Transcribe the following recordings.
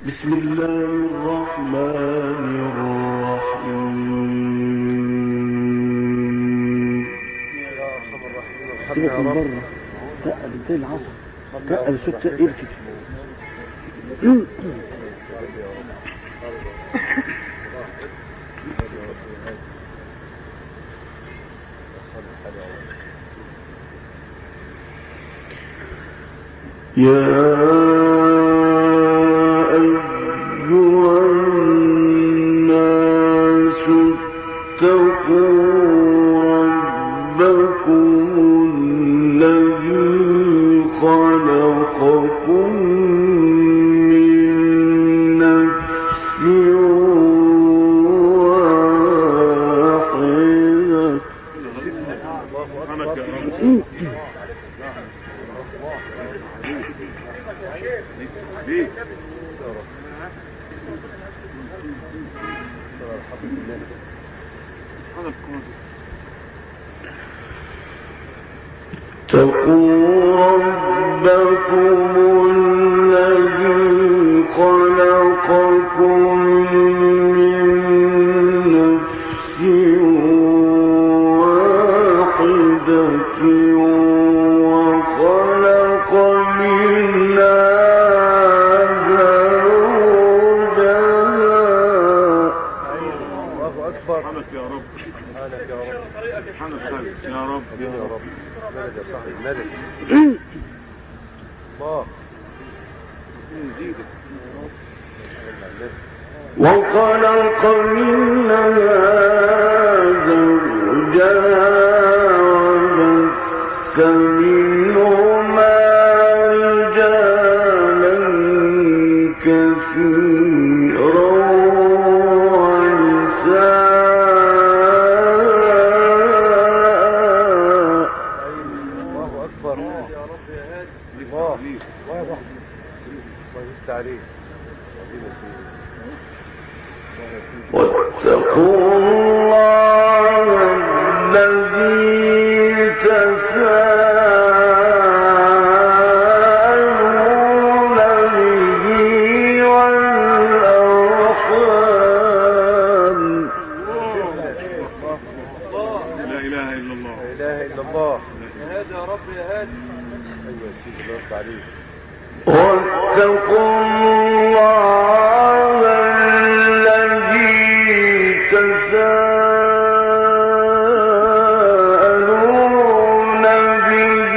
بسم الله الرحمن الرحيم. سيبك من بره، تقل زي العصر، تقل صوت تقيل كده. يا أيها الناس اتقوا ربكم الذي خلقكم من نفس اتقوا ربكم الذي خلقكم من نفس واحدة وخلق منها سبحانك يا رب، سبحانك يا رب، سبحانك يا رب، يا رب، مالك يا صاحبي الملك. الله يزيدك. وخلق منها زوجها وبث منهما رجالا كثيرا واتقوا الله الذي تساءلون به والأرحام. لا إله إلا الله، لا إله إلا الله. يا هادي يا رب، يا هادي. أيوة يا سيدي، الله يرضى عليك. واتقوا الله الذي تساءلون به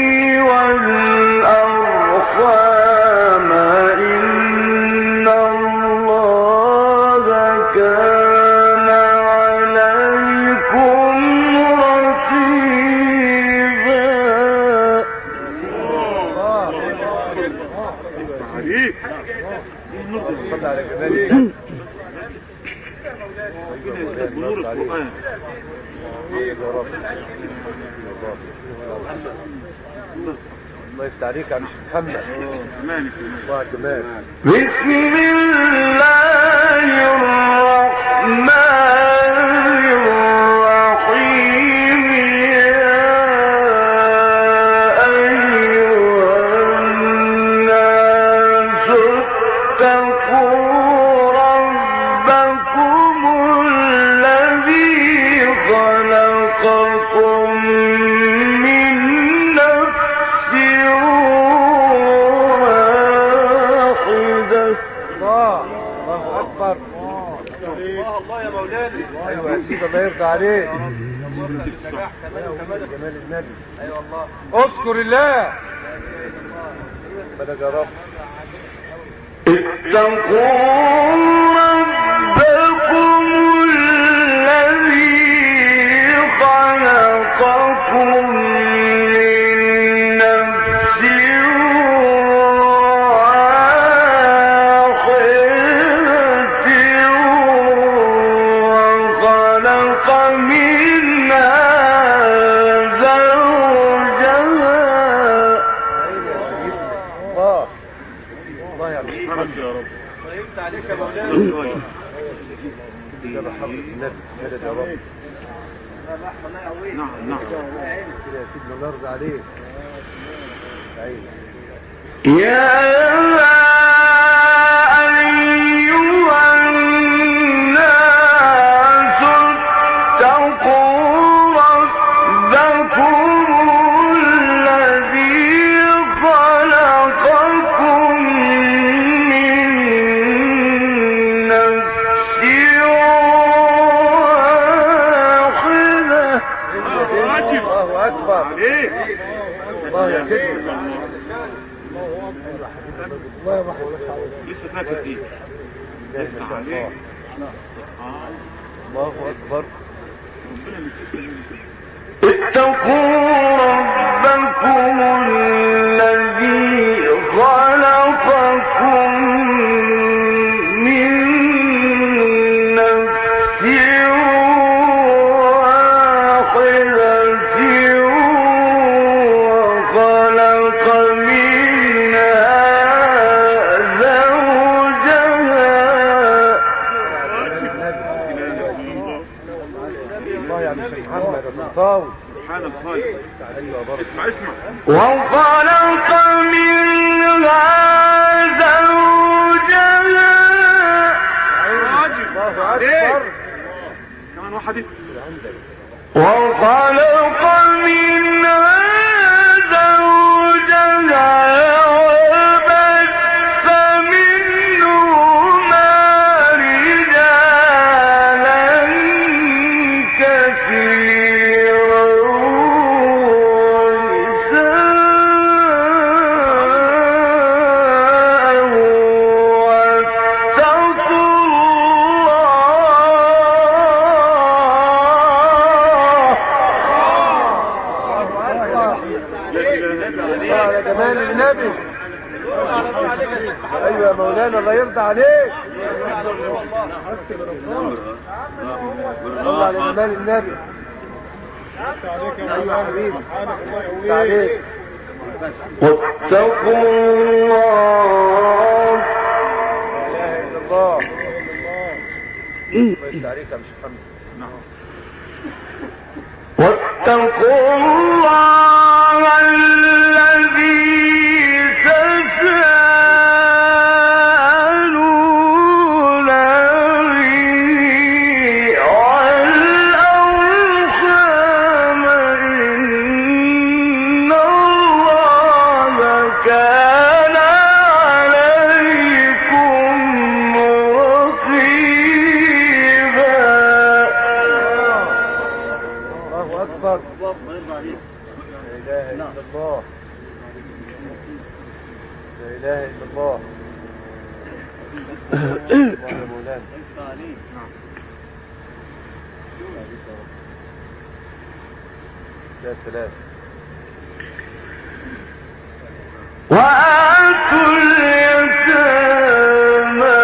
والأرحام إن الله كان عليكم رقيبا. صلى على جمالك. نور القرآن. يا رب، الله يستعليك يا مش محمد. الله جمال. بسم الله الرحمن الرحيم. يا أيها الناس اتقوا ربكم الذي خلقكم من نفس واحدة. الله أكبر. الله يا مولانا. أيوة يا سيدي، الله يرضى عليك. جمال النبي. أيوة الله. اذكر الله. بلد يا رب. اتقوا ربكم الذي خلقكم من نفس واحدة وخلق منها زوجها. الله يا محمد يا رب. طيبت عليك يا مولانا. يا حضرة النبي، مدد يا رب. نعم نعم. كده يا سيدنا الله يرضى عليك. يا لسه فاكر دي. افتح عليك. الله أكبر. اتقوا ربكم الذي خلقكم من نفس واحدة وخلق منها زوجها. الله يا شيخ محمد الطاوي. سبحان الخالق. اسمع اسمع. وخلق منها زوجها. الله أكبر. كمان واحد. وخلق منها زوجها وبث منهما رجالا كثيرا ونساء واتقوا على جمال النبي. ايوه يا مولانا الله يرضى عليك. الله على جمال النبي. ايوه يا حبيبي عليك. واتقوا الله. لا اله الا الله. الله عليك يا مش محمد. واتقوا الله الذي تساءلون به والأرحام إن الله كان عليكم رقيبا. الله اكبر. لا اله الا الله. لا اله الا الله. الله يا مولانا. يا سلام. وآتوا اليتامى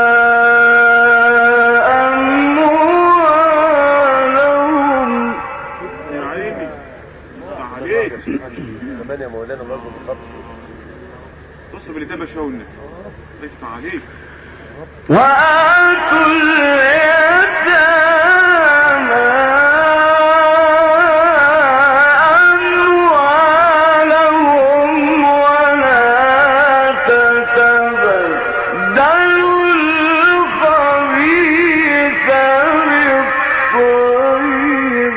أموالهم. يا عيني. عليك. كمان يا مولانا برضه بالخط. بص باللي ده بشاورنا. افتح عليك. وآتوا اليتامى أموالهم ولا تتبدلوا الخبيث بالطيب.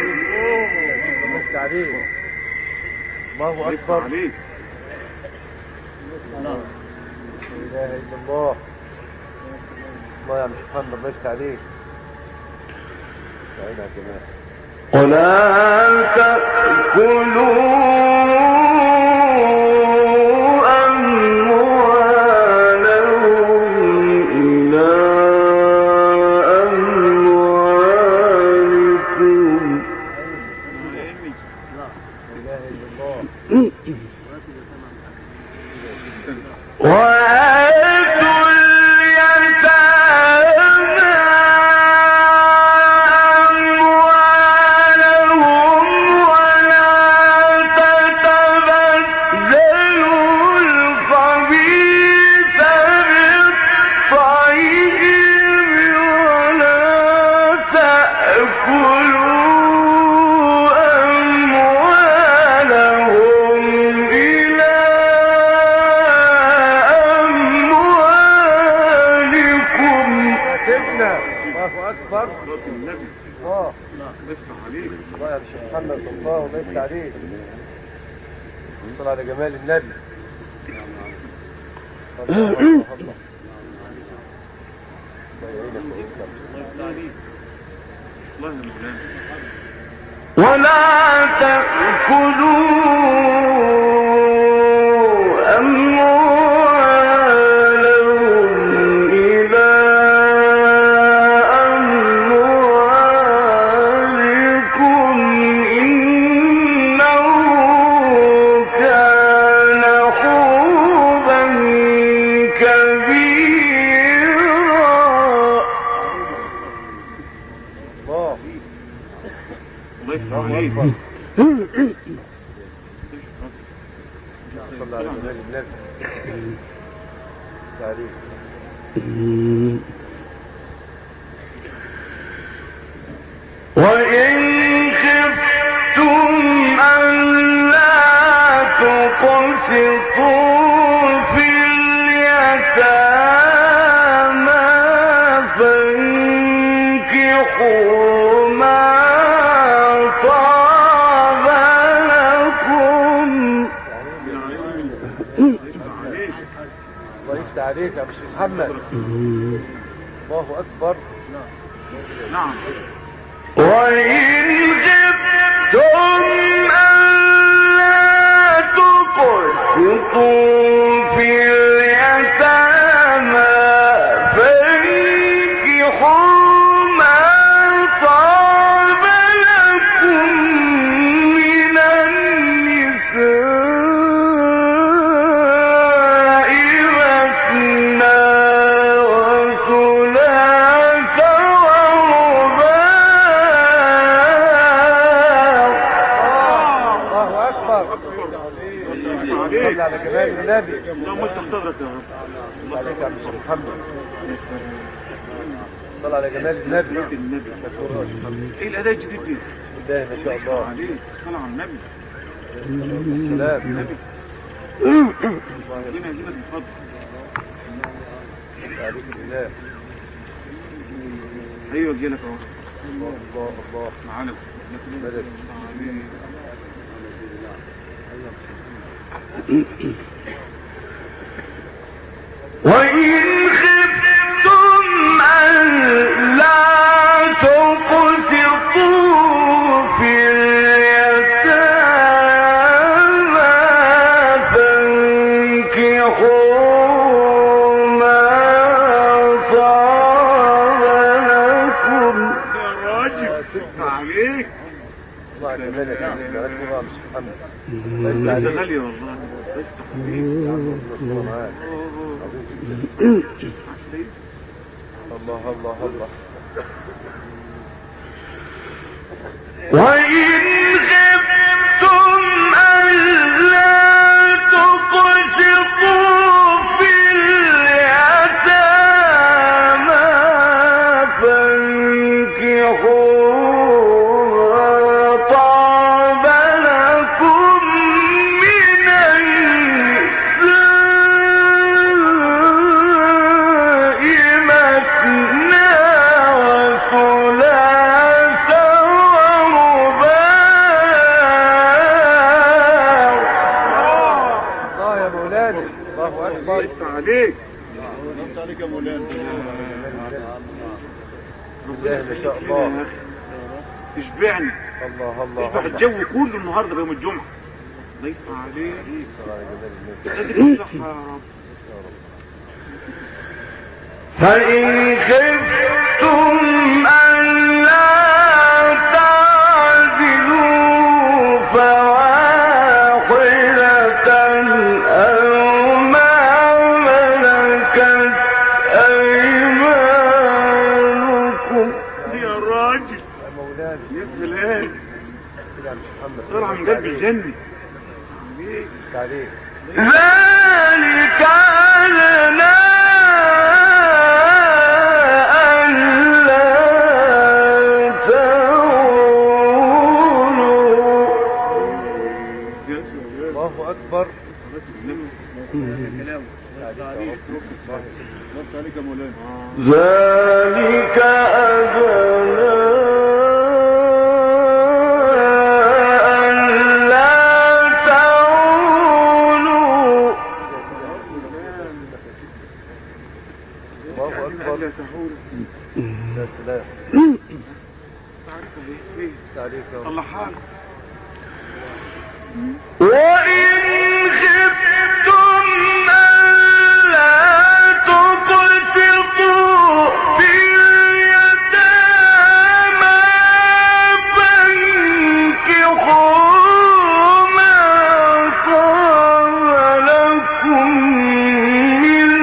عليك. الله افتح اكبر. عليك. لا اله الا الله. الله يا مش محمد الله يفتح عليك. يا عيني يا جمال. ولا تأكلوا أموالهم إلى أموالكم. لا اله الا الله. وآتوا اليتامى أموالهم ولا تتبدلوا الخبيث بالطيب ولا تأكلوا أموالهم إلى أموالكم. يا سيدنا. الله اكبر. صلاة النبي. الله. افتح عليك. الله يا شيخ محمد الله الله يفتح عليك. صل على جمال النبي. الله الله الله. الله يعينك ويسلمك. الله يا مولانا. ولا تأكلوا أموالهم أكبر. صلى على جمال النبي. تعريف. وإن خفتم ألا تقسطوا في اليتامى فانكحوا ما طاب لكم. الله يفتح عليك يا مش محمد. الله أكبر. نعم. وإن خفتم ألا تقسطوا في اليتامى فانكحوا ما طاب لكم من النساء مثنى وثلاث صلى على جمال النبي. اللهم اشرح صدرك يا رب. الله عليك يا مش محمد. صلى على جمال النبي. ايه الاداء الجديد دي؟ الله ما شاء الله عليك. صلى على النبي. السلام. ربنا يجيبك بفضل. عليك بالله. ايوه جيلك اهو. الله الله الله. معانا مدد. وإن خفتم ألا تقسطوا في اليتامى فانكحوا ما طاب لكم. يا راجل عليك. الله على جمال النبي. الله مش محمد. لسه غالية والله. الله معاك. الله الله الله. وإن خفتم ألا تقسطوا في اليتامى فانكحوا ما طاب لكم من النساء مثنى وثلاث ورباع. الله يا مولانا. الله أكبر. عليك. عليك يا مولانا. الله ما شاء الله. تشبعني. الله الله تشبع الله. الجو كله النهارده بيوم الجمعة. ضيف عليك. صلى على جمال النبي. اديك الصحة يا رب. فإن خفتم ألا تعدلوا فواحدة أو ما ملكت أيمانكم. يا راجل. يا مولانا. يا سلام. كده يا مش محمد. طلع من قلب الجنة. عليك. عليك. ذلك أدنى ألا تعولوا. يا سلام. الله أكبر. عليك يا مولانا. ذلك أدنى ألا تعولوا. الله أكبر. لا تحول. يا سلام. تعرفها ايه؟ عليك يا رب. الله حالك. وإن خفتم ألا تقسطوا في اليتامى فانكحوا ما طاب لكم من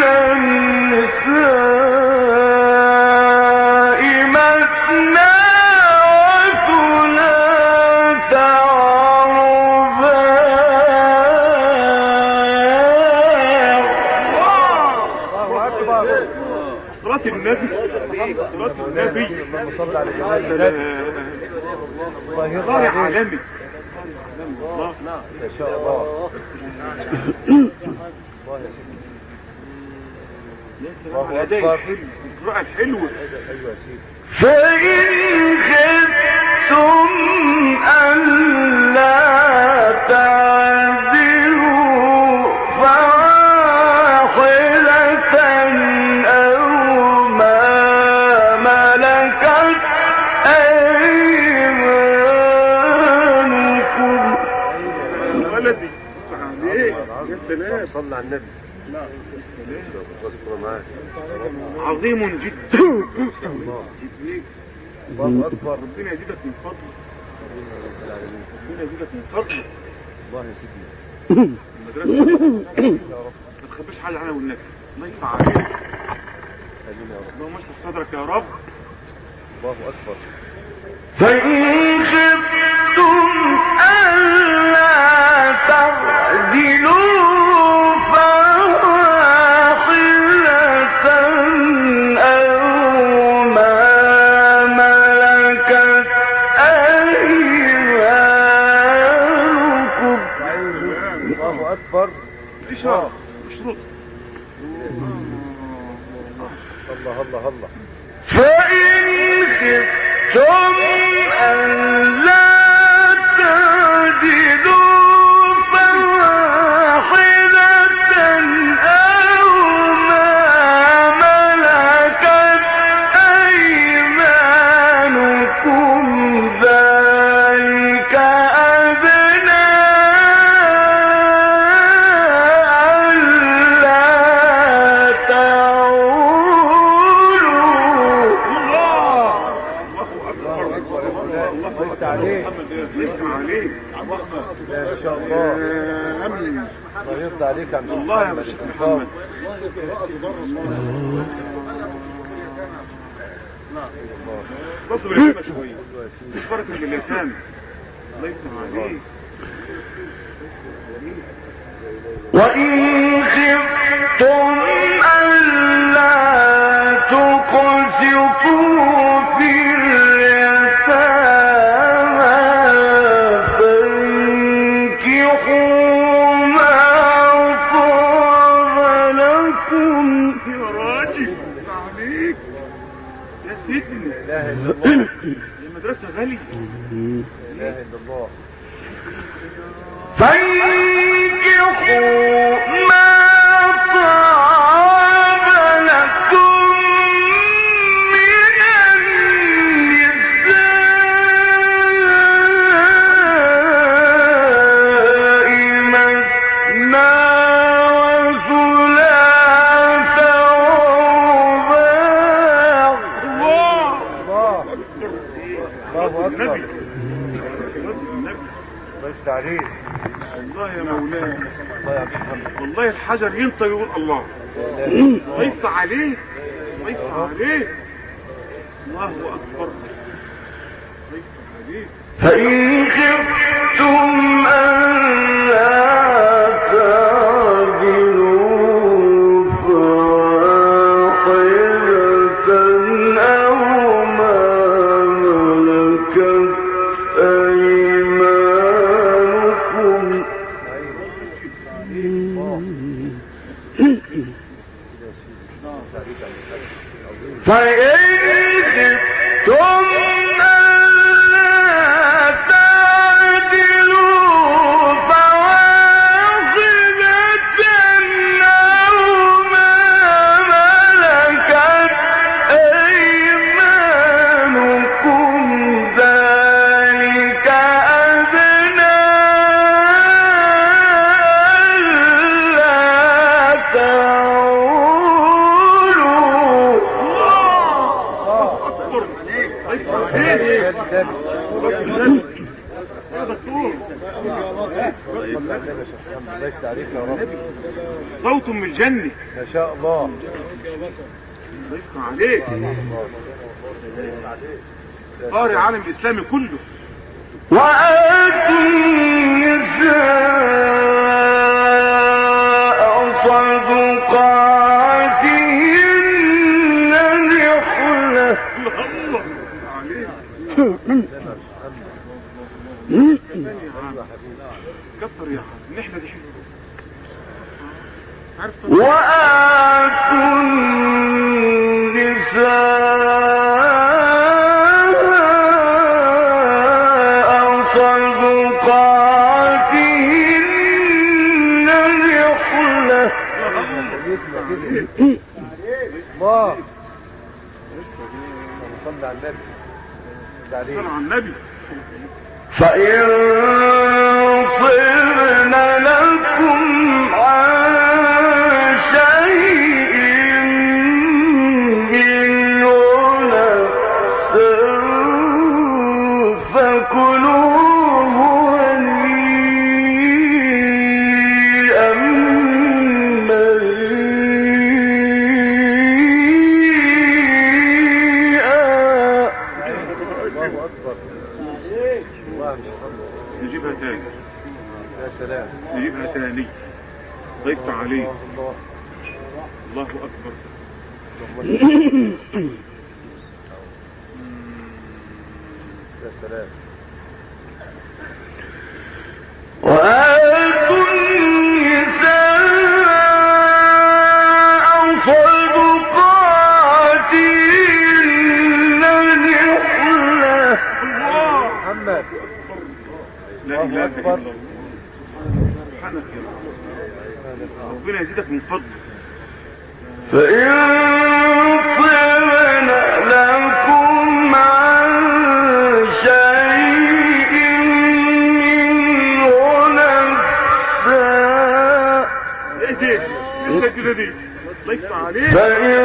النساء مثنى وثلاث اكبر. صلاة النبي صلاة النبي. اللهم صل على جمال النبي. سلام. الله يرضى الله عليك. عالمي. الله. ما شاء الله. الله يا سيدي. الله اكبر. القراءة الحلوة. ايوه يا سيدي. فإن خفتم ألا تعدلوا فواحدة أو ما ملكت أيمانكم. ولدي عليك يا سلام. صلى على النبي. عظيم جدا. الله اكبر. ربنا يزيدك من فضله. ربنا يزيدك من فضله. الله يا سيدي. المدرسة ما تخبيش حاجة عنها والنبي. الله يفتح عليك. امين يا رب. اللهم اشرح صدرك يا رب. الله اكبر. فإن خفتم ألا تعدلوا فواحدة أو ما ملكت أيمانكم. الله اكبر. إشارة مشروط. الله الله الله. فإن خفتم ألا تعدلوا فواحدة أو ما ملكت أيمانكم ذلك أدنى ألا تعولوا. الله يفتح عليك. يفتح عليك. ما شاء الله. آمين. الله يرضى عليك يا عم الله يا محمد. شيخ محمد. اصبر يا شيخ شوية. مش بركة باللسان. الله يفتح عليك. وإن خفتم ألا تقسطوا في اليتامى فانكحوا ما طاب لكم. يا راجل عليك يا سيدنا. لا اله الا الله. المدرسة غالية. لا اله الا الله. فانكحوا ما طاب لكم من النساء مثنى وثلاث ورباع. الله الله اكبر. النبي. الله يفتح عليك. الله يا مولانا. الله يا عم محمد. والله الحجر ينطق يقول الله. لا اله الا الله. الله يفتح عليك. الله يفتح عليك. الله أكبر. الله يفتح عليك. فإن خفتم ألا تعدلوا فواحدة أو ما ملكت أيمانكم. فإن خفتم ألا تعدلوا فواحدة أو ما ملكت أيمانكم ذلك أدنى ألا تعولوا. أكبر. الله يفتح عليك. يا دكتور. الله يفتح عليك يا رب. صوت من الجنة. ما شاء الله. الله يفتح عليك. قارئ عالم الإسلامي كله. وآتوا النساء صدقاتهن كتر يا عم النحله دي حلوه. عارف وآتوا النساء صدقاتهن نحلة. الله صلى على النبي. صلى على النبي. فإن طبن لكم عن شيء منه نفسا فكلوه هنيئا مريئا. الله أكبر. الله مش محمد. نجيبها تاني. يا سلام. نجيبها تاني. ضيفت عليه. الله الله اكبر. يا سلام. وآتوا النساء صدقاتهن نحلة. محمد. لا الله اله أكبر. الا الله. سبحانك يا رب. ربنا يزيدك من فضله. فإن طبن لكم عن شيء منه نفسا ايه دي؟ لسه كده دي. ضيفت عليه. فإن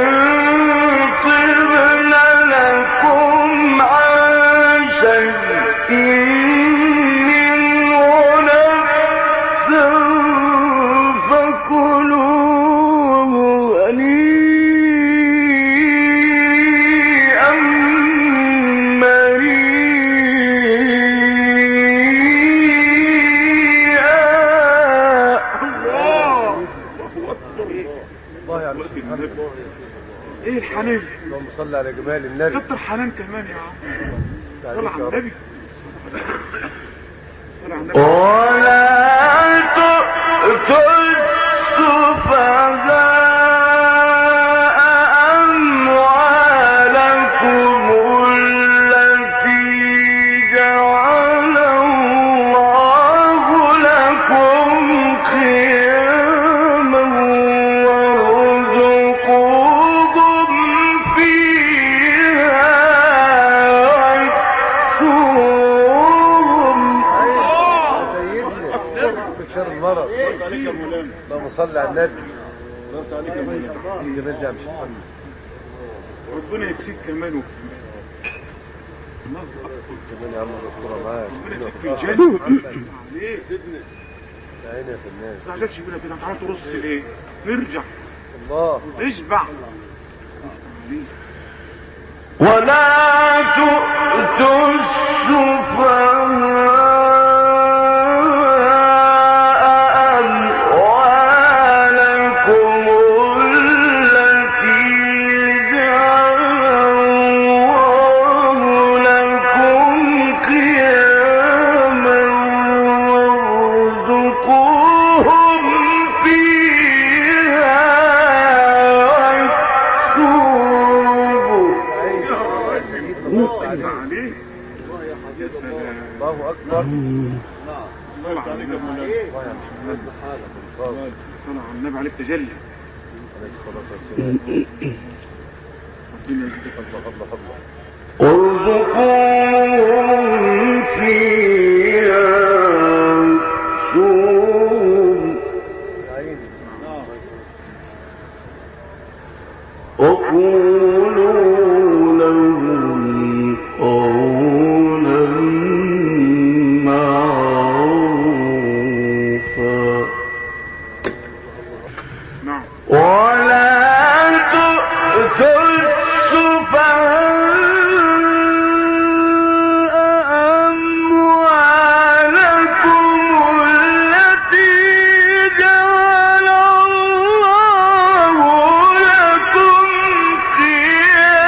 طبن لكم عن شيء منه نفسا فكلوه هنيئا مريئا. الله يا محمد. ايه الحنان؟ اللهم صل على جمال النبي. كتر حنان كمان يا عم. صلى على النبي. صلى على النبي. ولا تؤتوا السفهاء أموالكم التي جعل الله لكم قياما وارزقوهم فيها واكسوهم. يا سيدنا في شر المرض. اللهم صل على النبي. يجي نرجع مش محمد. ربنا يكسيك كمان وكمان. الله اكبر. كمان يا عم الدكتوره معاك. ربنا يكسيك في الجنه. ليه؟ يا عيني يا فنان. ما تزعلش بينا كده. انت عمال ترص ليه؟ نرجع. الله. اشبع. ولا تؤتوا السفهاء أموالكم التي جعل الله لكم قياما وارزقوهم فيها واكسوهم. عليه. يا سلام. الله اكبر. صلى على النبي. الله يا محمد. الله صلى على النبي عليك تجلي. عليه الصلاه والسلام. ربنا يزيدك. الله الله الله. ارزقوهم فيها واكسوهم يا عيني. وقولوا لهم قولا معروفا. نعم. ولا تؤتوا السفهاء أموالكم التي جعل الله لكم قياما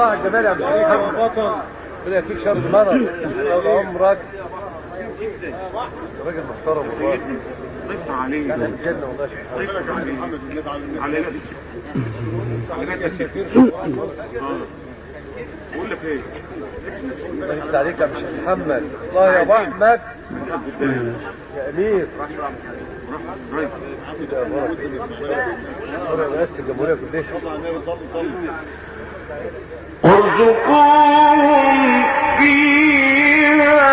الله على الجمال يا عم شريف بطل. ربنا يفيك شر المرض طول عمرك. راجل محترم والله. ضيف عليه. كان الجنه والله شيخ ضيف عليه. على بقول لك ايه؟ ضيفت عليك يا مش محمد. الله يا ابو احمد يا امير. رئاسة الجمهورية كلها. وارزقوهم فيها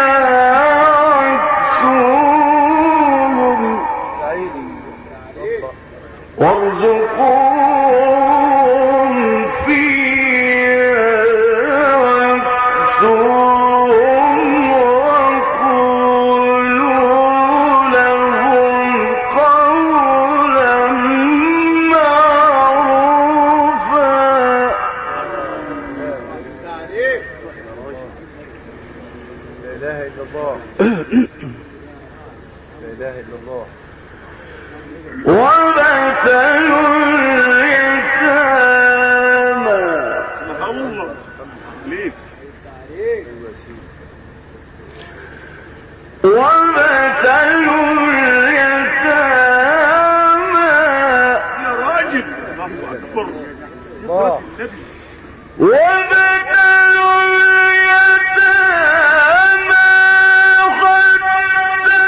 واكسوهم وارزقوهم فيها واكسوهم وقولوا لهم قولا معروفا. لا اله الا الله. لا اله الا الله. وابتلوا اليتامى. الله ليه؟ وابتلوا اليتامى. يا راجل الله اكبر. الله. وابتلوا اليتامى حتى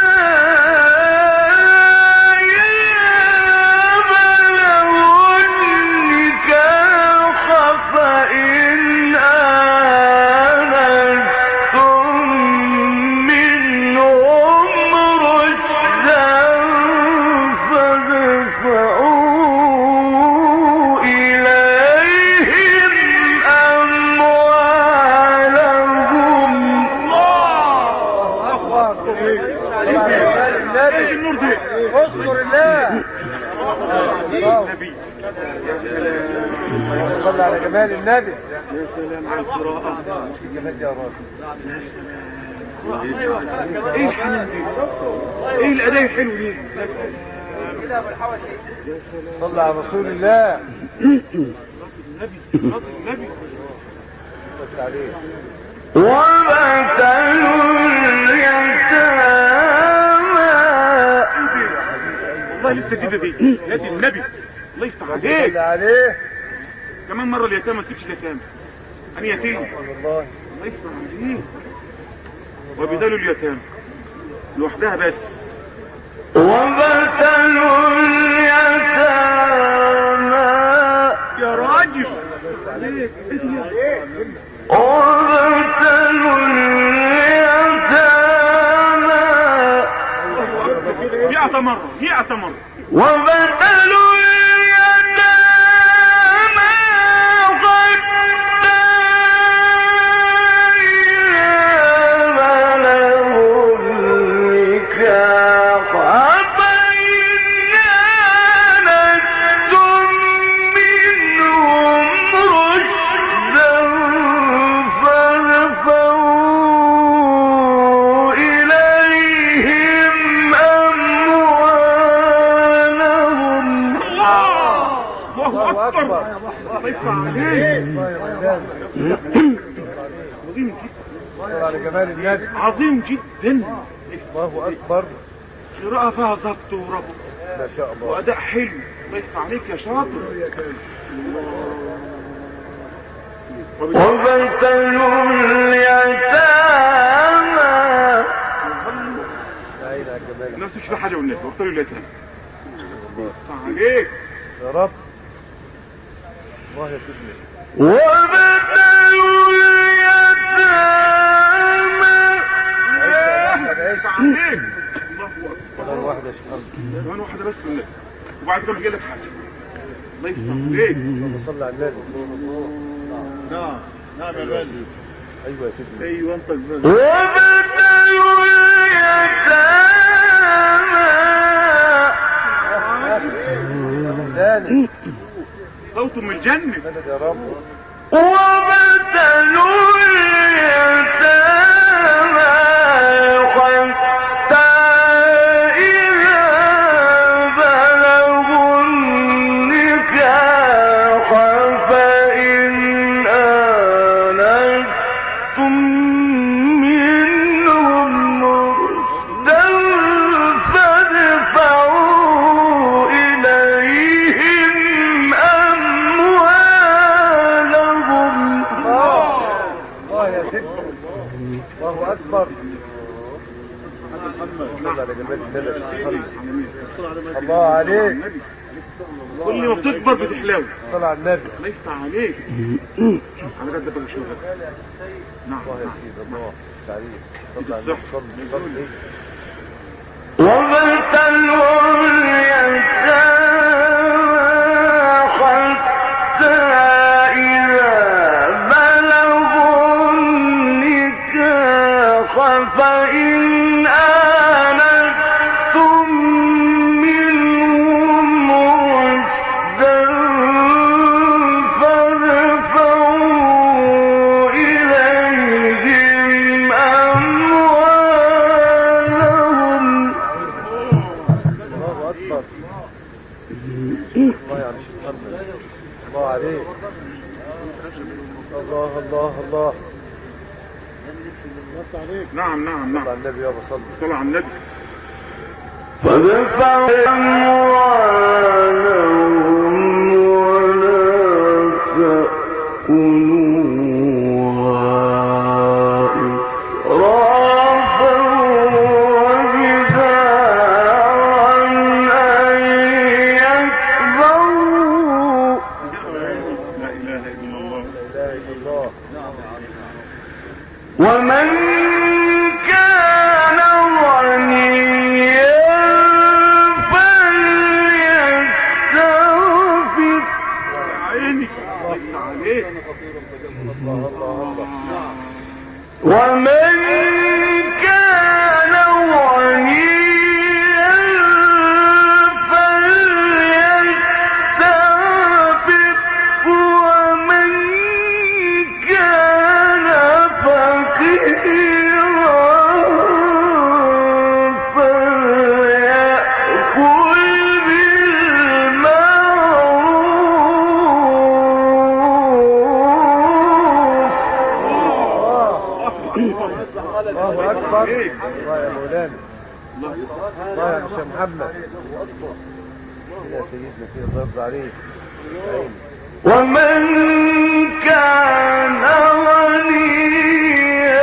يبلغوا النكاح فإن آنستم منهم رشدا فادفعوا إليهم أموالهم. ايه النور ده؟ اذكر الله. النبي. يا سلام. صلى على جمال النبي. يا سلام على القراءة. مش الجمال دي يا راجل. ايه الحنان دي؟ ايه الاداء الحلو دي؟ صلى على رسول الله. النبي. بس عليه. وابتلوا اليتامى. والله لسه جديدة دي. نادي النبي. الله يفتح عليك. صلى عليه. كمان مرة اليتامى ما تسيبش اليتامى. انا يتيم. والله. الله يفتح عليك. وبدالوا اليتامى لوحدها بس. وابتلوا اليتامى. يا راجل. وابتلوا اليتامى. 100 مرة 100 مرة. وابتلوا اليتامى حتى بلغوا النكاح فإن آنستم منهم رشدا فادفعوا إليهم أموالهم. الله أكبر. الله يفتح عليك. الله يا ولدان. عظيم جدا. صلى على جمال النبي. عظيم جدا. الله اكبر. قراءة فيها ضبط وربط ما شاء الله. وأداء حلو. الله يفتح عليك يا شاطر. وابتلوا اليتامى. لا اله الا جمال. الناس مش في حاجة والنبي. وابتلوا اليتامى. يفتح عليك. يا رب. الله يا سيدنا. وابتلوا اليتامى. يفتح عليك. الله أكبر. ولا الواحد يا شيخ. كمان واحدة بس والنبي. وبعد كده جاي لك حاجة. الله يفتح عليك. صلى على النبي. نعم يا غالي. ايوه يا سيدنا. ايوه انت البلد. وابتلوا اليتامى. صوت من الجنة. مدد يا رب. وابتلوا اليتامى حتى إذا بلغوا النكاح فإن جمال النبي الله عليك. كل ما بتكبر بتحلو. صل على النبي. الله يفتح عليك. على قد بقى شغل. نعم. الله يا سيدي الله تعليم. صل على الصح. النبي. صل وابتلوا اليتامى حتى إذا بلغوا النكاح فإن آنستم منهم رشدا فادفعوا إليهم أموالهم. الله أكبر. الله يا شيخ محمد الله عليك. الله الله الله. نعم نعم صل نعم. على النبي يابا صل. صل على النبي. فادفعوا أموالهم ولا تأكلوها إسرافا وبدارا أن يكبروا. لا إله إلا الله. لا إله إلا الله. ومن كان غنيا فليستعفف. عيني. الله يفتح عليك. الله الله الله. ومن كان غنيا فليستعفف ومن كان فقيرا فليأكل بالمعروف. الله أكبر. الله يا مولانا. الله يا شيخ محمد. يا سيدنا في الله يرضى عليك. عيني. ومن كان غنيا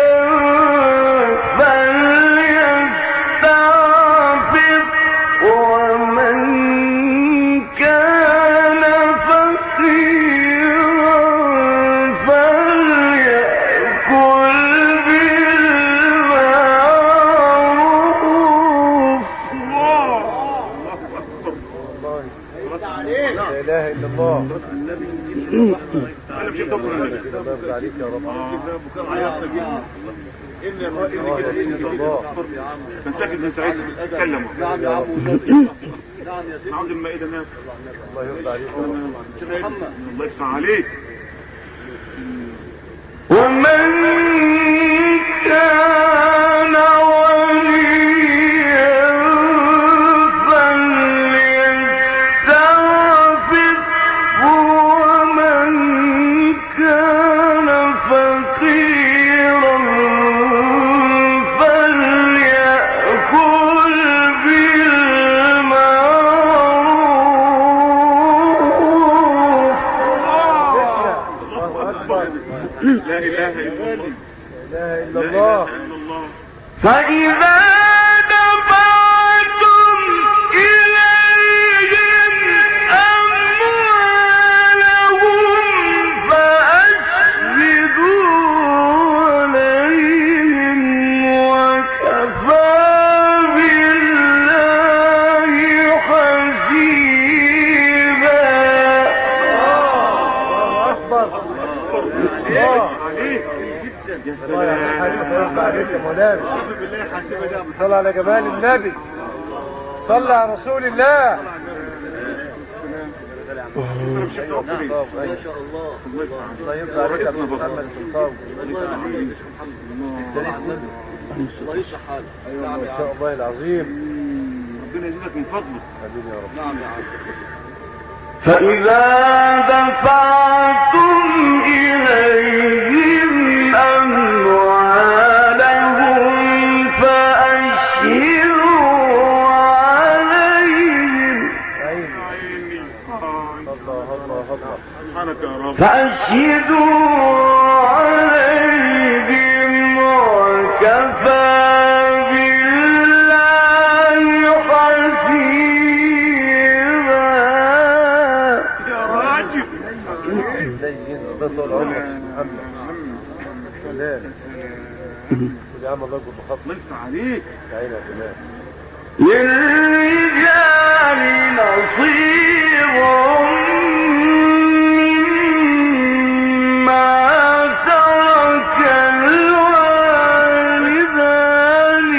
فليستعفف ومن كان فقيرا فليأكل بالمعروف. والله لا إله إلا الله. أنا مش هتقول النبي. الله يرضى عليك يا رب. الله يا سيدي الله. كان ساكت من ساعتها. تكلموا. عاوز المائدة ناس. الله يرضى عليك يا رب. الله يفتح عليك. ومن كان غنيا فليستعفف ومن كان فقيرا فليأكل بالمعروف. الله أكبر. لا إله إلا الله. لا إله إلا لا الله. إله إلا الله. فإذا دفعتم إليهم أموالهم فأشهدوا عليهم وكفى بالله حسيبا. الله أكبر. الله. عليك. يا الله يا سلام. حاج الله يرضى عليك يا مولانا. صل على جمال النبي. صل على رسول الله. أنا مش هتقول ما شاء الله. الله يرضى عليك يا ابن محمد السلطان. ما شاء الله العظيم. ربنا يزيدك من فضله. امين يا رب. فإذا دفعتم إليهم أموالهم فأشهدوا عليهم عيني. الله الله الله. سبحانك يا رب. فأشهدوا عليهم وكفى بالله ده طول عمرك محمد لا يا عم الله يكون بخاطر الله يفتح عليك. يا عيني يا فلان. للرجال نصيب مما ترك الوالدان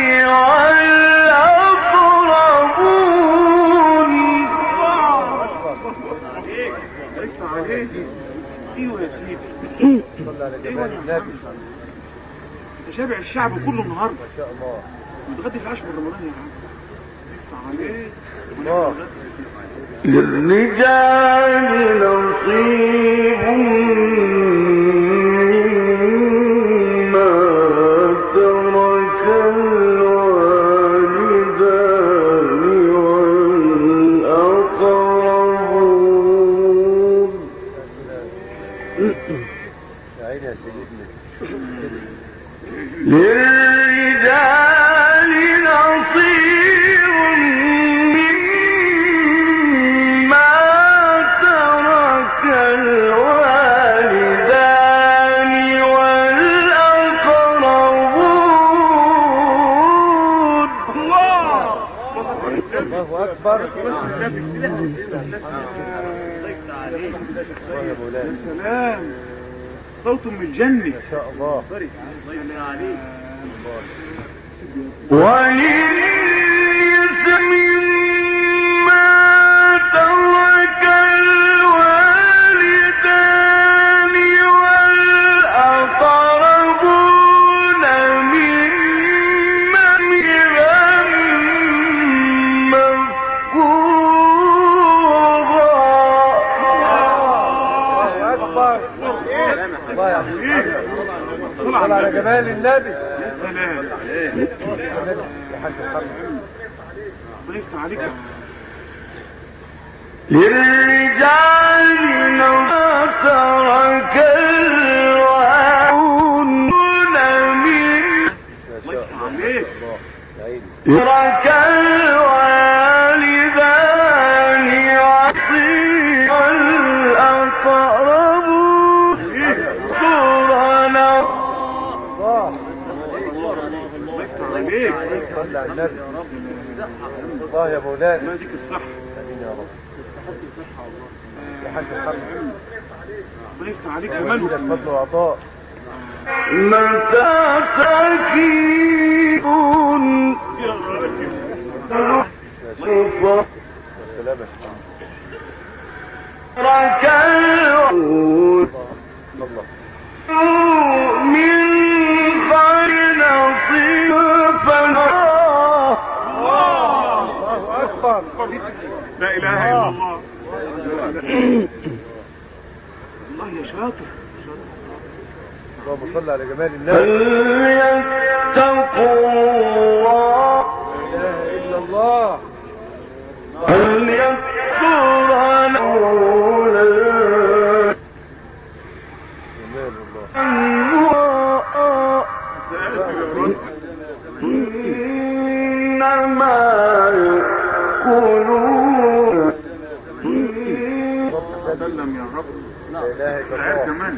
والأقربون. يفتح عليك. ايوه يا سيدي. صلى على جمال النبي. انت شابع الشعب كله النهارده. ما شاء الله. متغدي في 10 رمضان يا عم. يفتح عليك. الله. للرجال نصيب مما ترك الوالدان والأقربون. يا عيني يا سيدنا. للرجال نصيب مما ترك الوالدان والأقربون. الله أكبر. الله يا مولانا. سلام. صوت من الجنة. ما شاء الله. وللنساء مما ترك الوالدان والأقربون مما مفروضا. الله أكبر. الله يعطيك. صلى على جمال النبي. يا سلام. يا حاج محمد. الله يفتح عليك. للرجال ما ترك الوالدون من الله يفتح عليك. يا عيني. ترك الوالدان وصي الأقربون قرنا. الله. الله يفتح عليك. صلى على النبي. الله يا مولانا. الله يديك الصحة. امين يا رب. يا حاج محمد. الله يفتح عليك لك كمان. فضل وعطاء. متى تكيدون يا راجل. سوف سلامة. ترك الوالدان الله. من خير نصيب فالله. الله أكبر. لا إله إلا الله. الله يا شاطر. اللهم صل على جمال النبي. فليتقوا الله. لا إله إلا الله. فليذكرن أولاد جمال الله. إنما يأكلون. رب سلم. سلم يا رب. لا إله إلا تعال الله. كمان.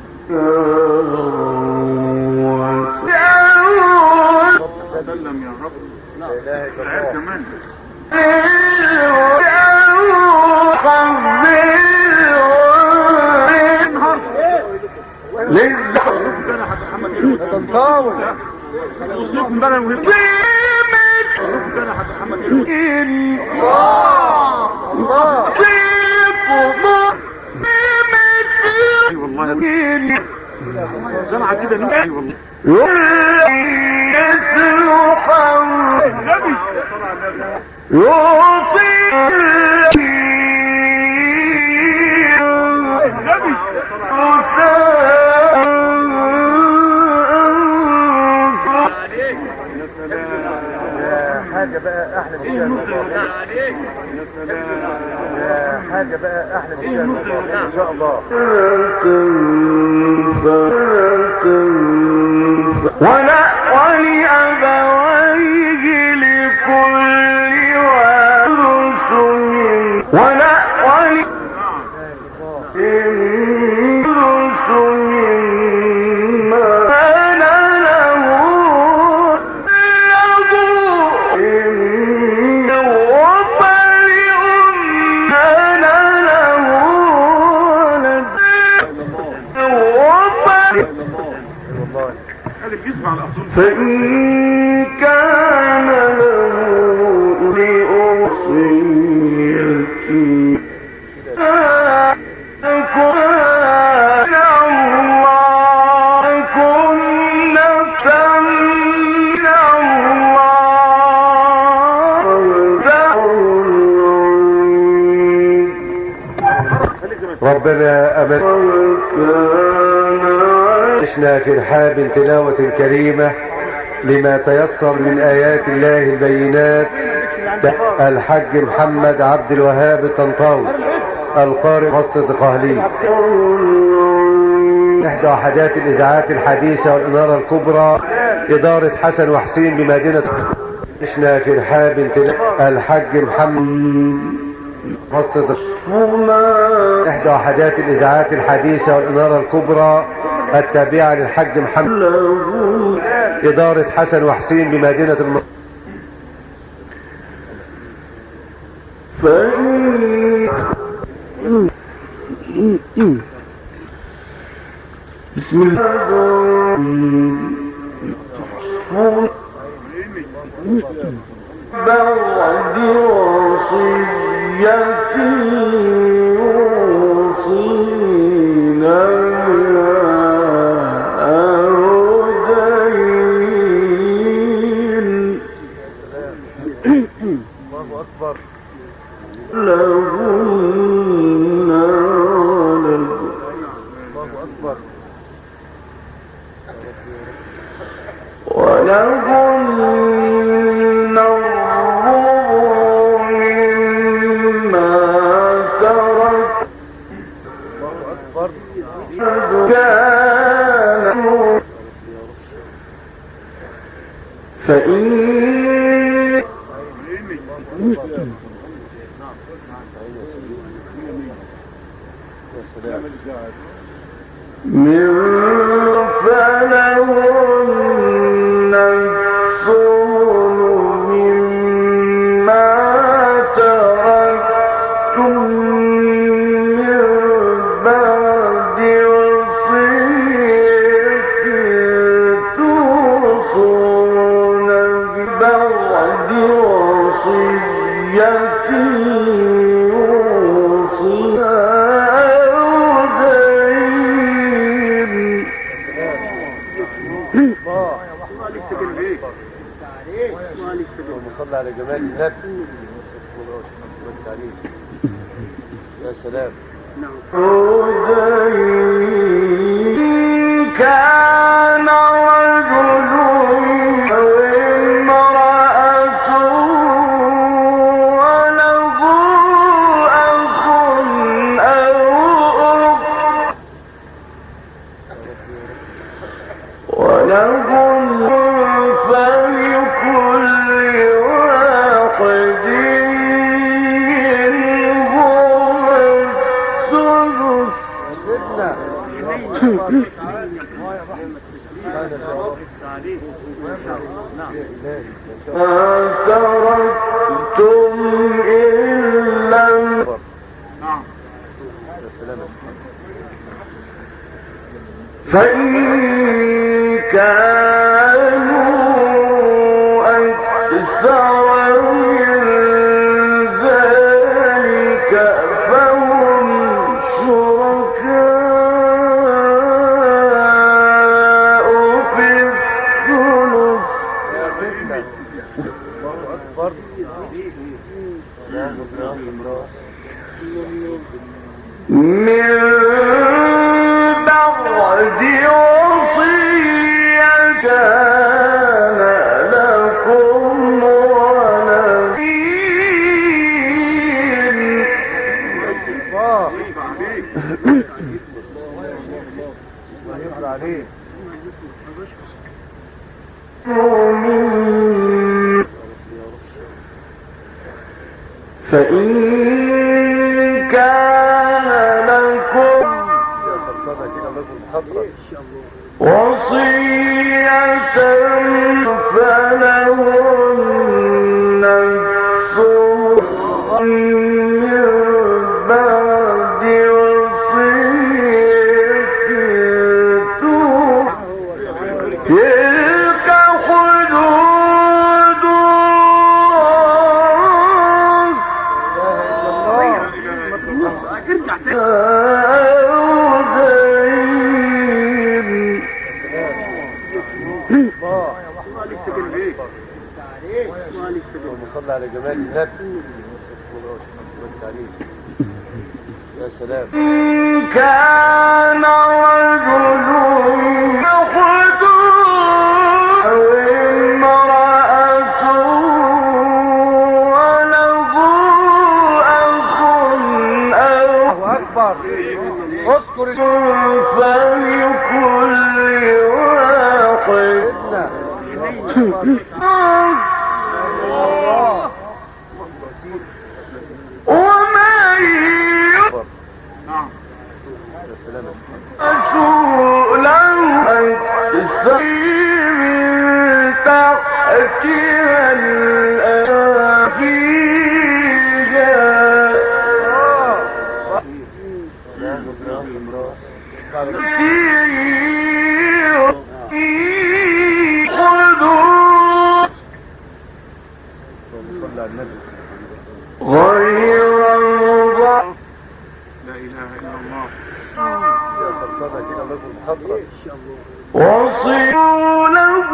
رب سلم. سلم يا رب. لا إله إلا تعال الله. كمان. تنطاوي. وصيف من بلد وهي. الله. اي والله جمعة كده. اي والله. النبي. النبي. يا سلام. يا حاجة بقى أحلى من الشام. يا سلام. يا حاجة بقى أحلى من الشام. إن شاء الله. ولأبويه لكل وارث فإن كان له لأوصيتي ربنا عشنا في رحاب تلاوة كريمة لما تيسر من آيات الله البينات. الحج محمد عبد الوهاب الطنطاوي القارئ مصر قهلي، إحدى وحدات الإذاعات الحديثة والإنارة الكبرى، إدارة حسن وحسين بمدينة. عشنا في رحاب الحج محمد مصر إحدى وحدات الإذاعات الحديثة والإنارة الكبرى التابعة للحج محمد، إدارة حسن وحسين بمدينة بسم الله بعد وصيتي يوصينا أودين الله أكبر لهن ولد الله أكبر ولهن الربع مما ترك الله أكبر كان فإن من فلهن الثمن مما تركتم من بعد وصية توصون بعد وصية صلى على جمال النبي. يا سلام. كان رجل أو امرأة وله أخ أو أخت ولهم فلكل واحد منهم السدس ما تركتم إن لم فإن كانوا أكثر من ذلك فهم شركاء في الثلث من بعد وصية كان لكم ولدين فإن كان لكم وصية فلهن الثمن من بعد وصية توصون صلى على جمال النبي. يا سلام. كان رجل يخدو أو امرأة وله أخ أو أكبر. اذكر فلكل واحد ومن رسوله من تحتها غير الرضا. لا اله الا الله. يا سلطانة كده لازم خطرة. وصوله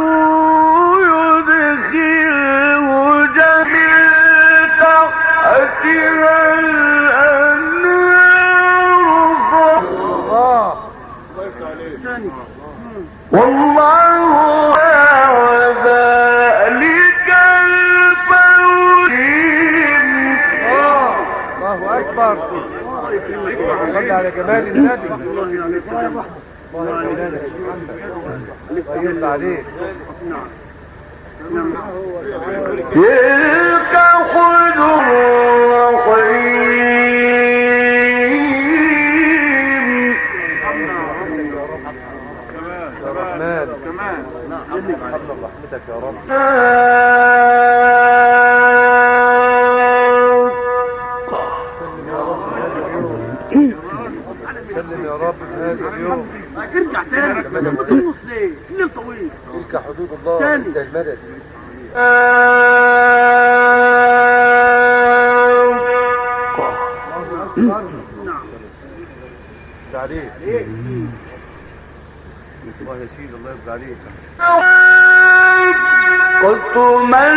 يدخله جميع تحتها الأنهار والله وذلك الفوز. الله أكبر. صلى على جمال النبي. الله يبارك فيك محمد. الله يرضى عليك. تلك خذ الرحيم. يا رحمن كمان حفظ رحمتك يا رب. سلم يا رب بهذا اليوم. ارجع تاني تنص ليه؟ الليل طويل. تلك حدود الله عند المدد. عليك الله يا سيدي. الله يرضى عليك. قلت ما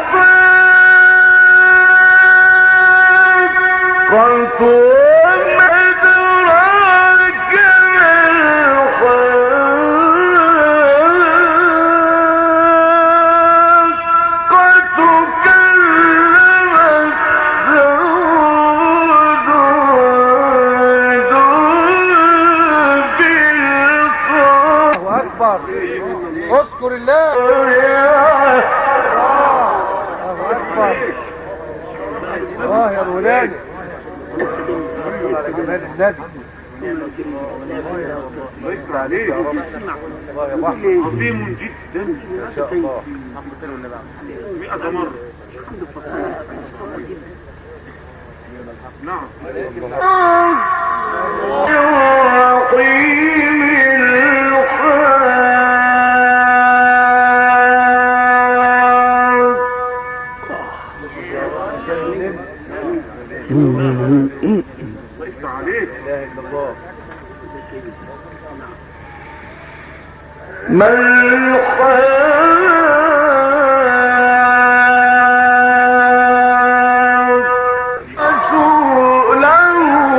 الحق قلت وما أدراك ما الحق تكلمت ثمود بالقول. الله أكبر. اذكر الله. الله أكبر. الله يا مولانا. على جمال النبي. الله يرضى عليك يا رب. الله يا بحر عظيم جدا. ما شاء الله. 100 مرة. نعم. الرحيم ما الحق رسوله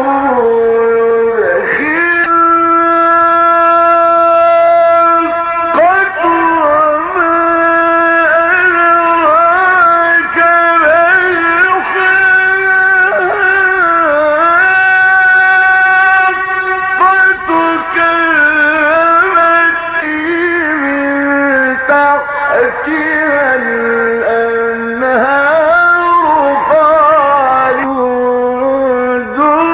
خلقت وما أدراك ما الحق تحتها الأنهار خالد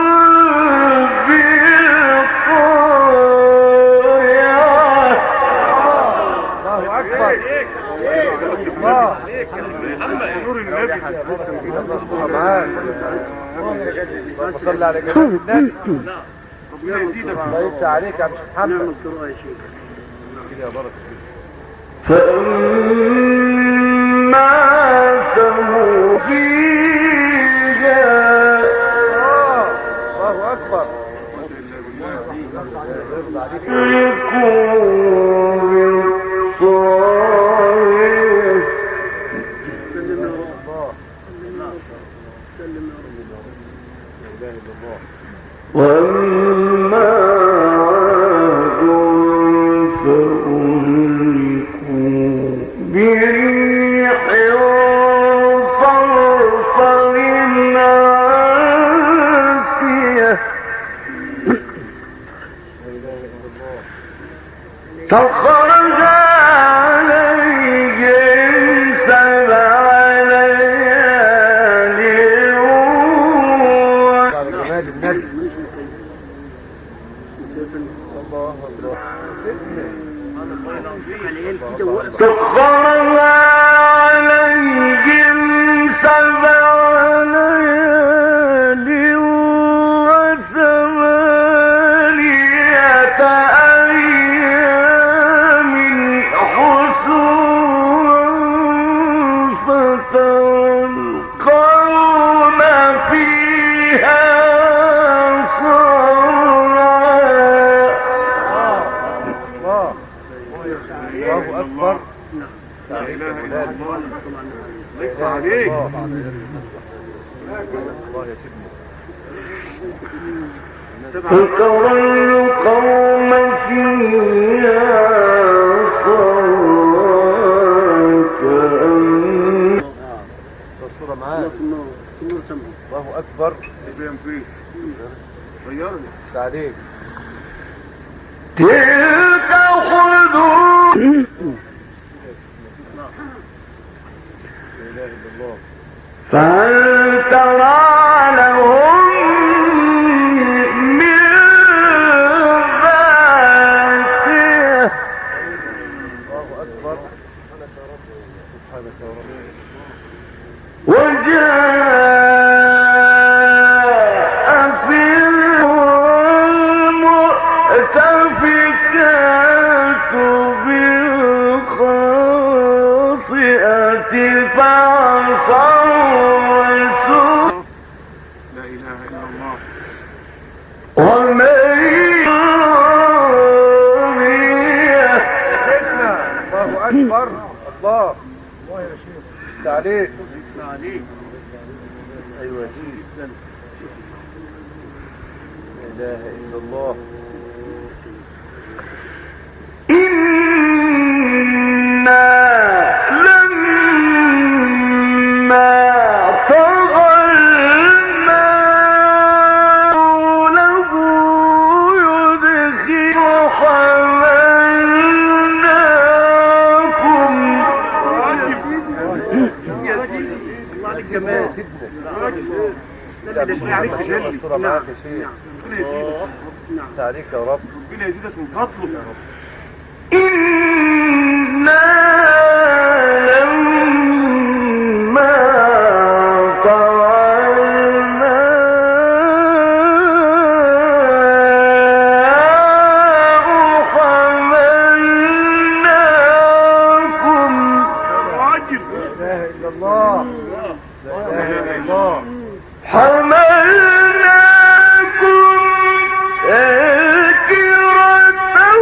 بالقرية. الله أكبر. الله نور النبي. الله معاك. اللهم صل على جمال النبي. ربنا يزيدك. الله يفتح عليك يا عم محمد. كده يا بركة. فأما ثمود فيها الله أكبر. وأما عاد فأهلكوا بريح صرصر عاتية سخرها عليهم 7 ليال سخرها عليهم 7 ليال و8 أيام حسوما فترى القوم فيها الله أكبر. لا اله الا الله. ليس عليك. الله يا سيدنا. فترى القوم فيها صرعى كأن الصورة معاك. الله أكبر. فين فين غيرني تعليق. تلك حدود لا إله إلا الله. فهل ترى لهم من باقية الله أكبر. سبحانك يا رب. وجاء في المؤتفكات بالخاطئة فعصوا الرسول لا اله الا الله. ومن الله أكبر. الله. تعليق. أيوة يا سيدي. لا إله إلا الله. إنا لما طغى الماء له يدخل حملناكم كمان يا سيدنا. الصورة معاك يا شيخ. ربنا يزيدك. تعليق يا رب. ربنا يزيدك من فضله يا رب. إنا لما طغى الماء حملناكم عاجل. لا إله إلا الله. لا إله إلا الله. حملناكم تذكرة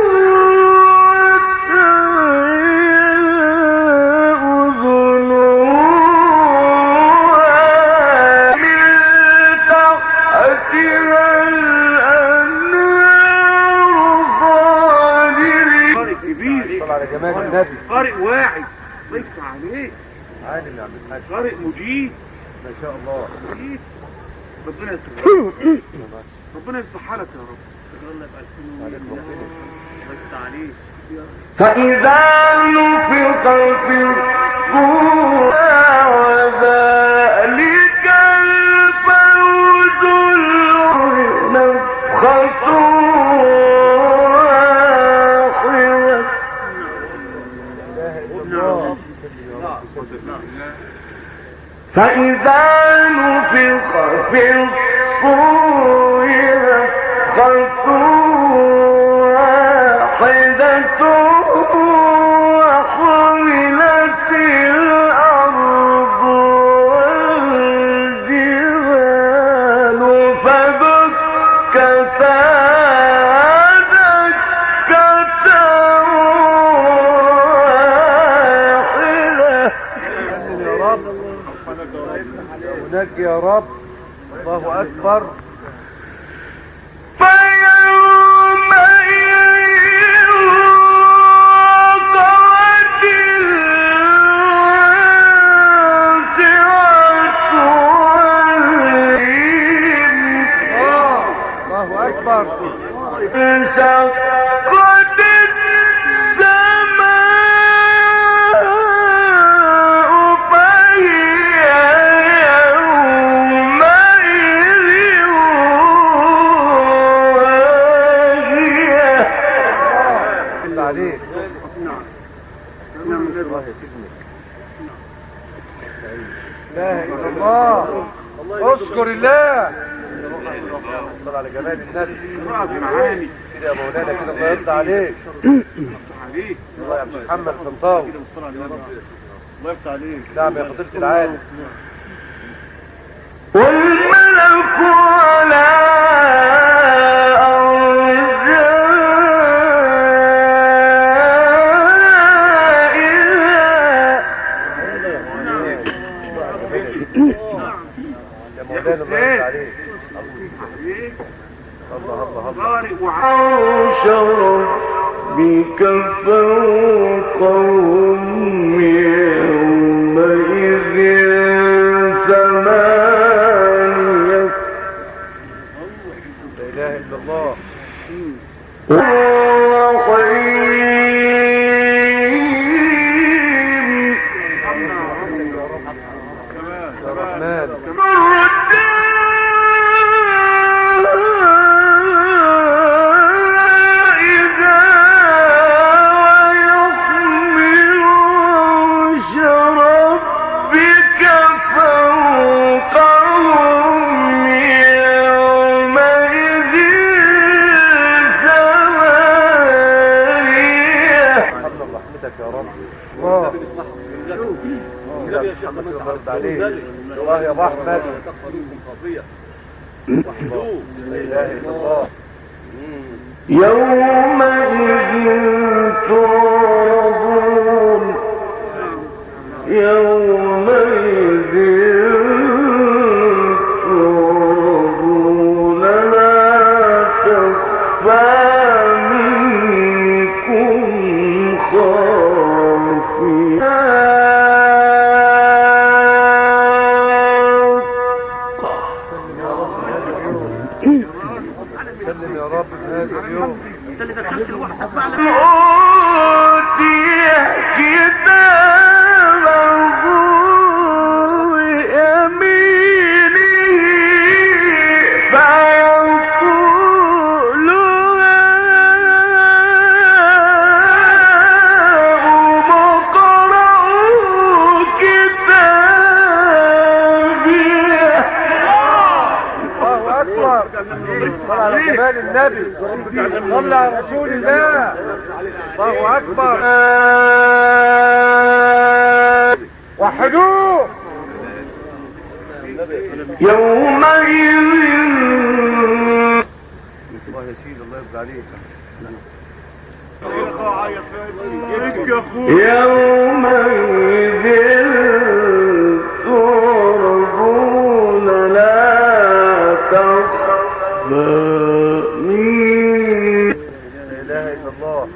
وتعيا من تحتها الأنهار خالدين. قارئ كبير. صل على جمال النبي. قارئ واعي. الله يفتح عليك. عالم يا عم الحاج. قارئ مجيد. ما شاء الله. مجيد. ربنا يصلح. ربنا يصلح حالك يا رب. عليك ربنا. فإذا نفخ في الصور وذلك الفوز نفخة واحدة لا إله إلا الله. فإذا نفخ في الصور نفخة واحدة وحملت الأرض والجبال فدكتا انشقت السماء فهي يومئذ واهية. عليك نعم الله يا سيدنا. لا اله الا الله. اذكر الله. صل على جمال النبي. راضي معاني كده يا مولانا كده الله يرضى عليك. عليك الله يا عبد محمد طنطاوي. الله يفتح عليك. نعم يا فضيلة العالم. والملك على عرش ربك فوقهم يومئذ ثمانية. لا اله الا الله. الله يا ابو احمد. لا اله الا الله. يومئذ تعرضون يومئذ تعرضون لا تخفى منكم خافية. سلم يا رب هذا اليوم. أوتي كتابه بيمينه فيقول هاؤم اقرءوا كتابيه. الله اكبر. صل على جمال النبي. صل على رسول الله. الله اكبر. وحدوه. يومئذ الله يا سيدي الله يرضى عليك. يومئذ تعرضون لا تخفى منكم. لا اله الا الله.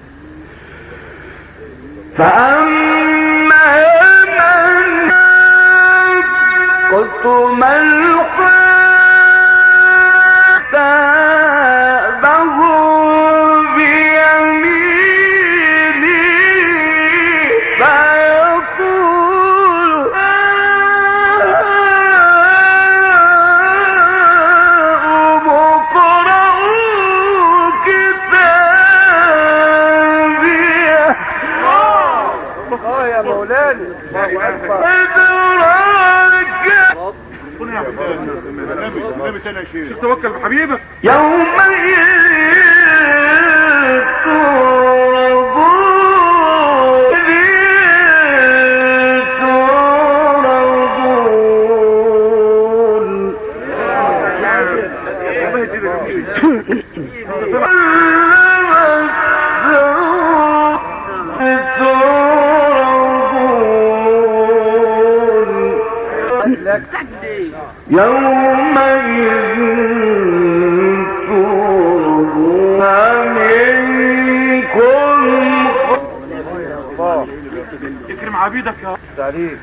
فأما من قتم كتابه بيمينه فيقول هاؤم اقرءوا كتابيه. اه يا مولانا. الله اكبر. أدراك النبي تاني يا شيخ توكل بحبيبك. يومئذ تعرضون يومئذ تورضون منكم اكرم عبيدك يا تعليم.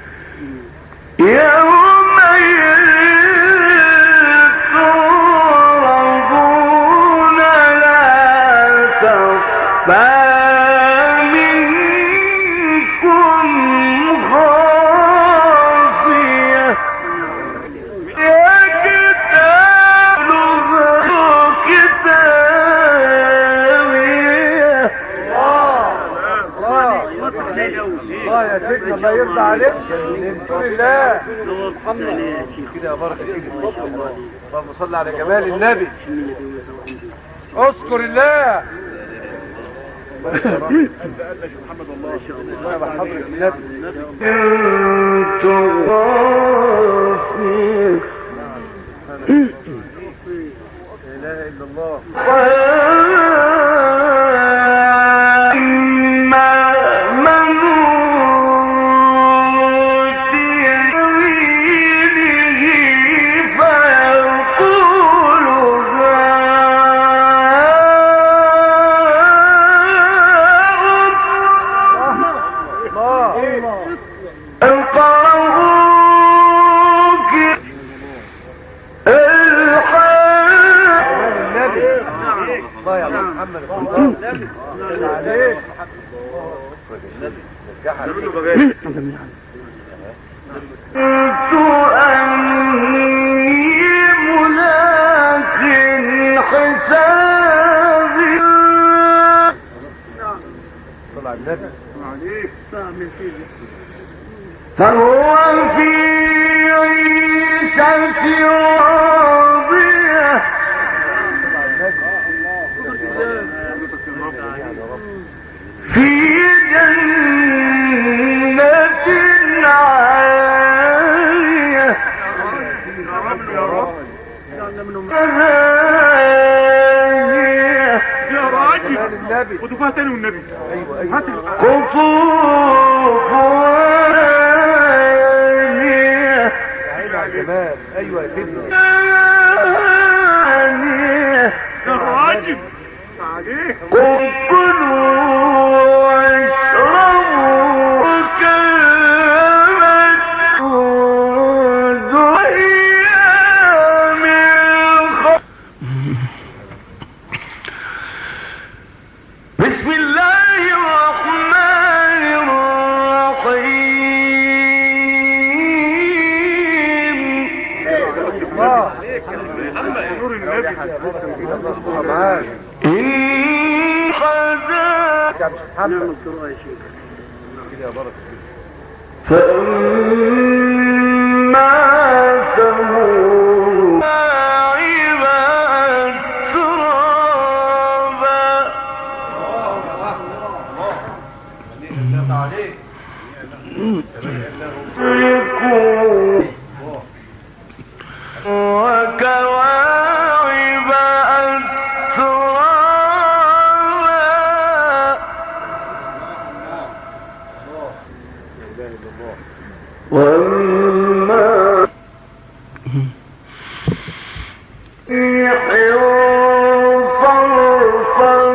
يومئذ تورضون الله يرضى عليك. الحمد لله. كده يا بركه كده. اللهم صل على جمال النبي. اذكر الله. محمد الله ما شاء الله. الله حضرة النبي. لا اله الا الله. فهو في عيشة راضية في جنة عالية يا راجل ودفعها تاني والنبي. ايوه جمال. ايوه يا سيدنا. يا راجل عليك. كلوا واشربوا كما أيام بسم الله الرحمن الرحيم. نور النبي. إن خذا فأما ثمود عباد ترابا وكواعب أترابا وأما ريح صرصر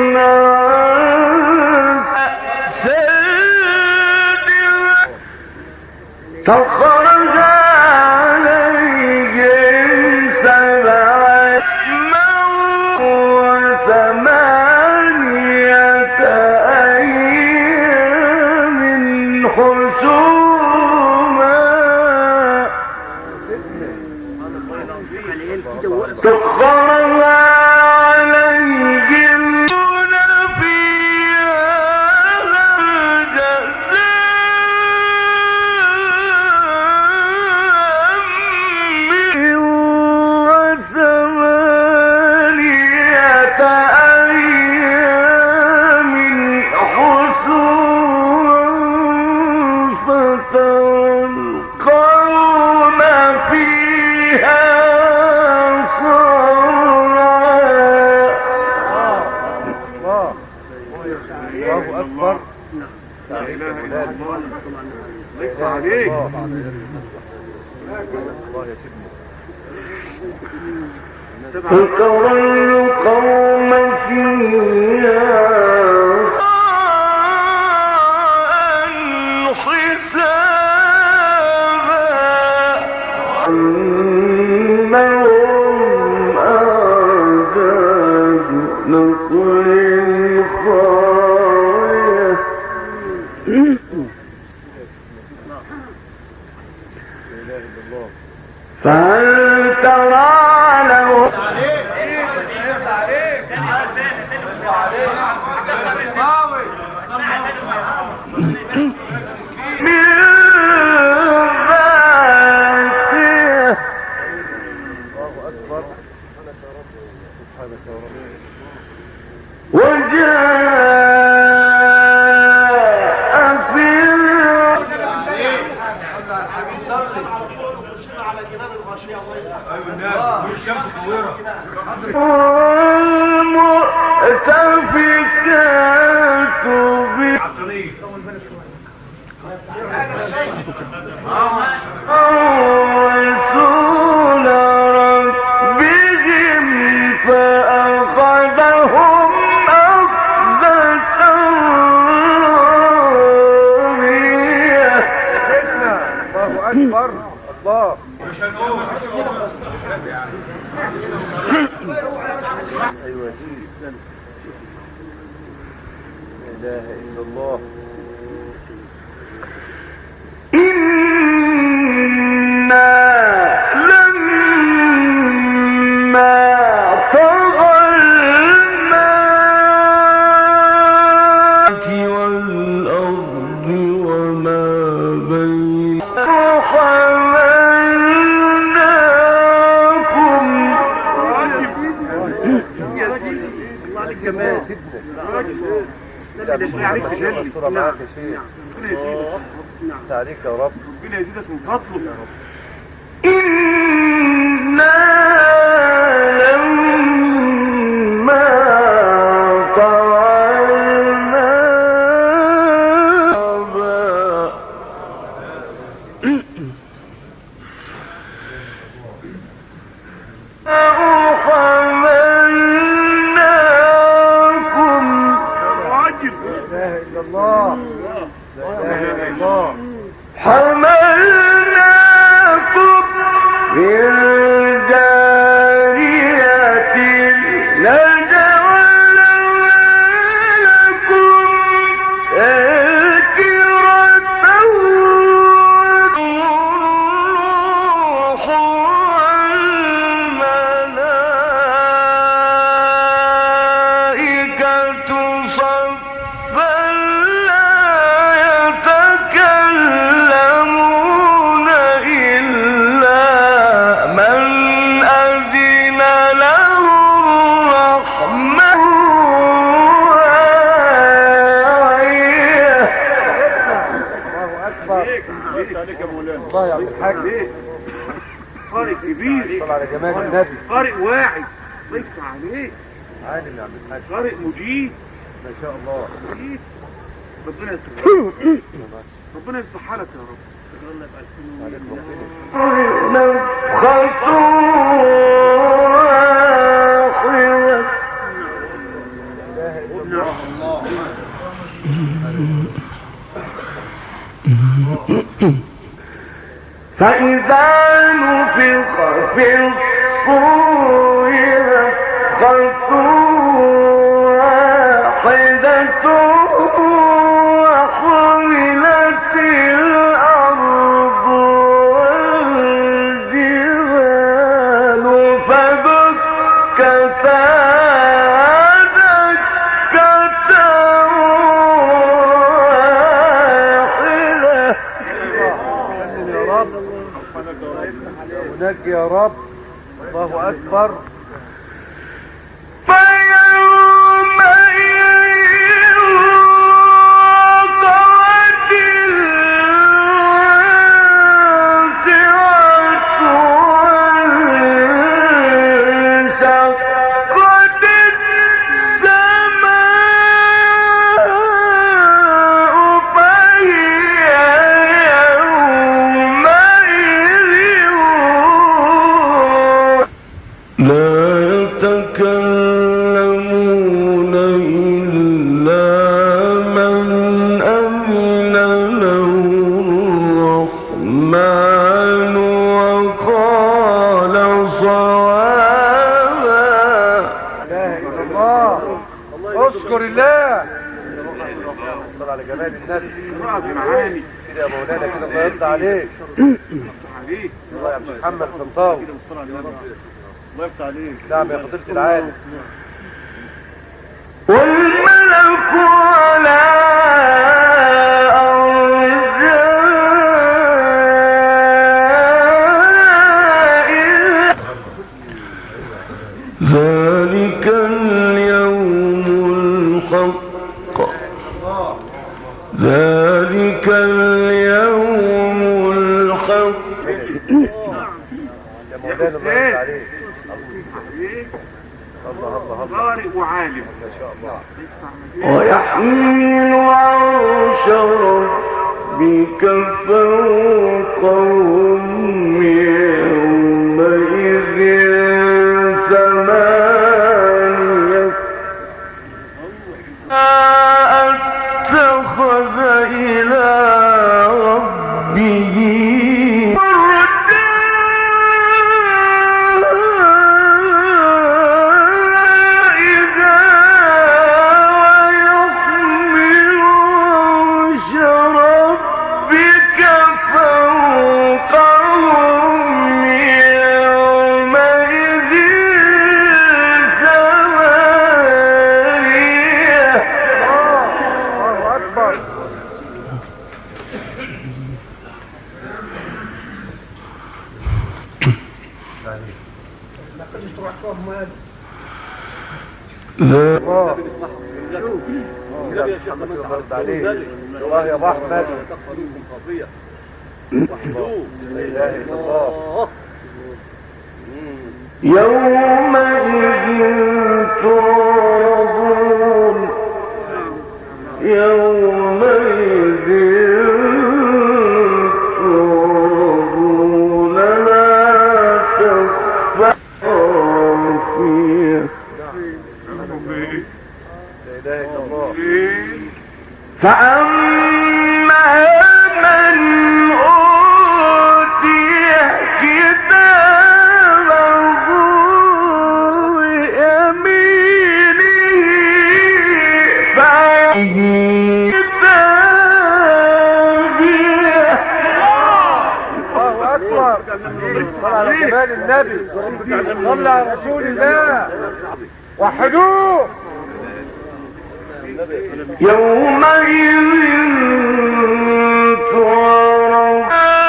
سادرة سخرها عليهم سبع وثمانية أيام حسوما سخرها عليهم فيها جزاء وثمانية أيام حسوما فترى القوم فيها الله اكبر. لا اله الا الله. ليس عليك. الله يا سيدنا. فترى القوم فيها حسابا أنهم أعداد نخل خاوية فهل ترى له من عليك يا رب. ربنا يزيدك من فضله يا رب. إنا لما طعنا أحملناكم راجل لا إله إلا الله. لا إله إلا الله. حملناكم بالجارية لجعلناكم تذكرة والروح والملائكة صفا لا يتكلمون إلا من أذن له الرحمن الله أكبر. عليك يا مولانا. الله يا عبد الحاج. قارئ كبير، صل على جمال النبي. قارئ واعي، الله يفتح عليك، عالم يا عبد الحاج. قارئ مجيد ما شاء الله. مجيد. ربنا يستر، ربنا يصلح حالك يا رب. عليك ربنا. نفخة واحدة لا إله إلا الله. فإذا نفخ في الصور نفخة واحدة وحملت الأرض والجبال فدكتا دكة واحدة. سلم يا رب. ونجي يا رب. الله أكبر. فيومئذ وقعت الواقعة وانشقت السماء فهي يومئذ لا يتكلمون إلا من أذن له الرحمن وقال صوابا. لا إله إلا الله. اذكر الله. صل على جمال النبي. قراءة بمعاني كده يا مولانا كده الله يرضى عليك. عليك. الله يا عبد محمد طنطاوي. كده بالصلاة على النبي. الله يفتح عليك. نعم يا فضيلة العالم. والملك على أرجائها ذلك وعالم ويحمل عرش ربك فوقهم يومئذ ثمانية اتخذ إلى ربه الله يا ابو احمد يومئذ تعرضون يومئذ تعرضون لا تخفى خافية فأما من أوتي كتابه بيمينه فيهي كتابيه. الله أكبر. صل على جمال النبي، صل على رسول الله، وحدوه. يومئذ تعرضون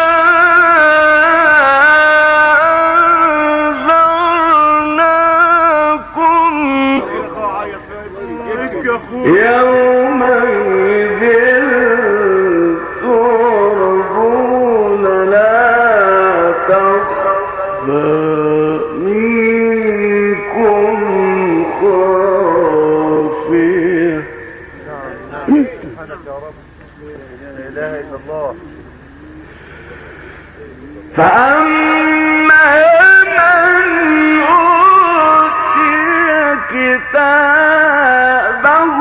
أنذرناكم يومئذ تعرضون لا تخفى منكم خافية. فأما من أوتي كتابه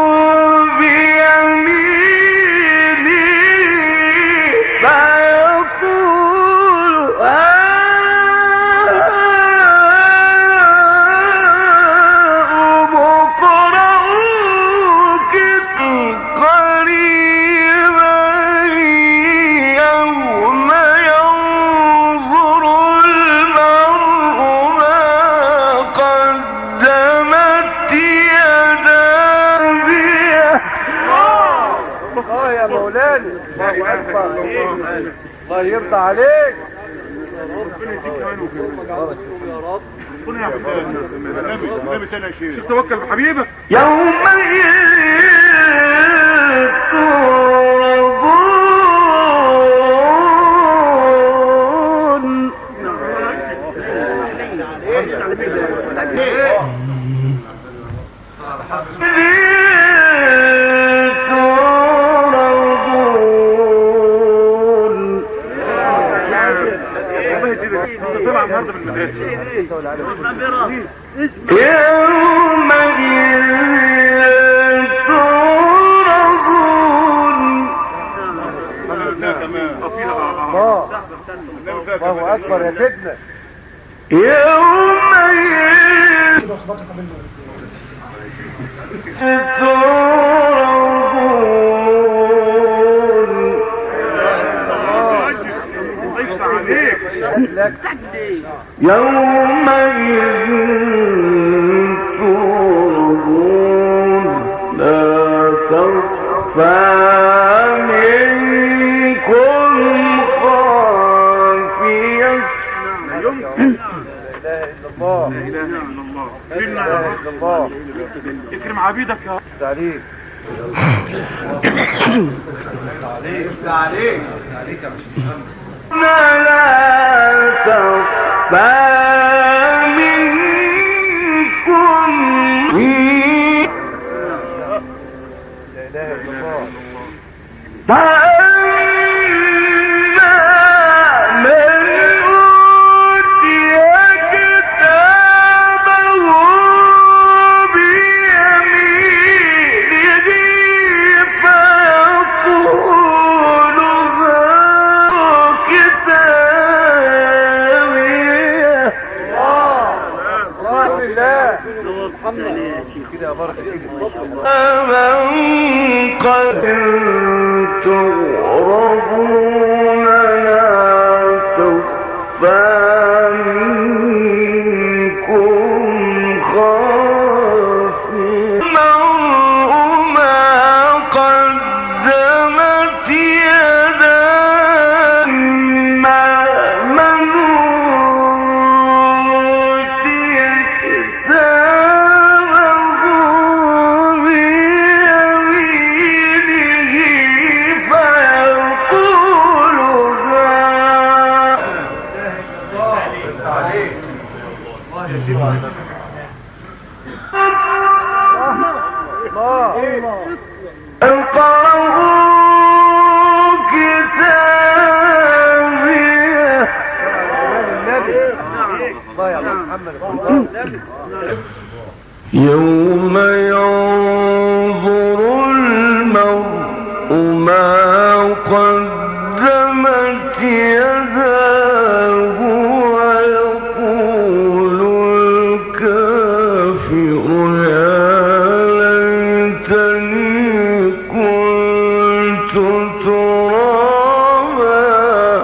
بيمينه فيقول هاؤم اقرءوا قريبا يوم ينظر المرء ما قدمت يداه. يا مولانا، الله أكبر، الله يرضى عليك. ربنا يديك كمان يا رب. ربنا يعبد النبي تاني يا شيخ. شوف توكل بحبيبك. يومئذ تعرضون طلع النهارده من المدرسه. يومئذ تعرضون. الله اكبر يا سيدنا. يومئذ تعرضون يومئذ تعرضون لا تخفى منكم خافية. لا اله الا الله. اكرم عبيدك يا رب. تعليق لا تخفى منكم قد تغربون لا تخفى منكم خافية المرء ما قدمت يداه من أوتي كتابه بيمينه فيقول اقرأوا كتابيه يوم ينظر المرء ما قدمت يداه ويقول الكافر يا ليتني كنت ترابا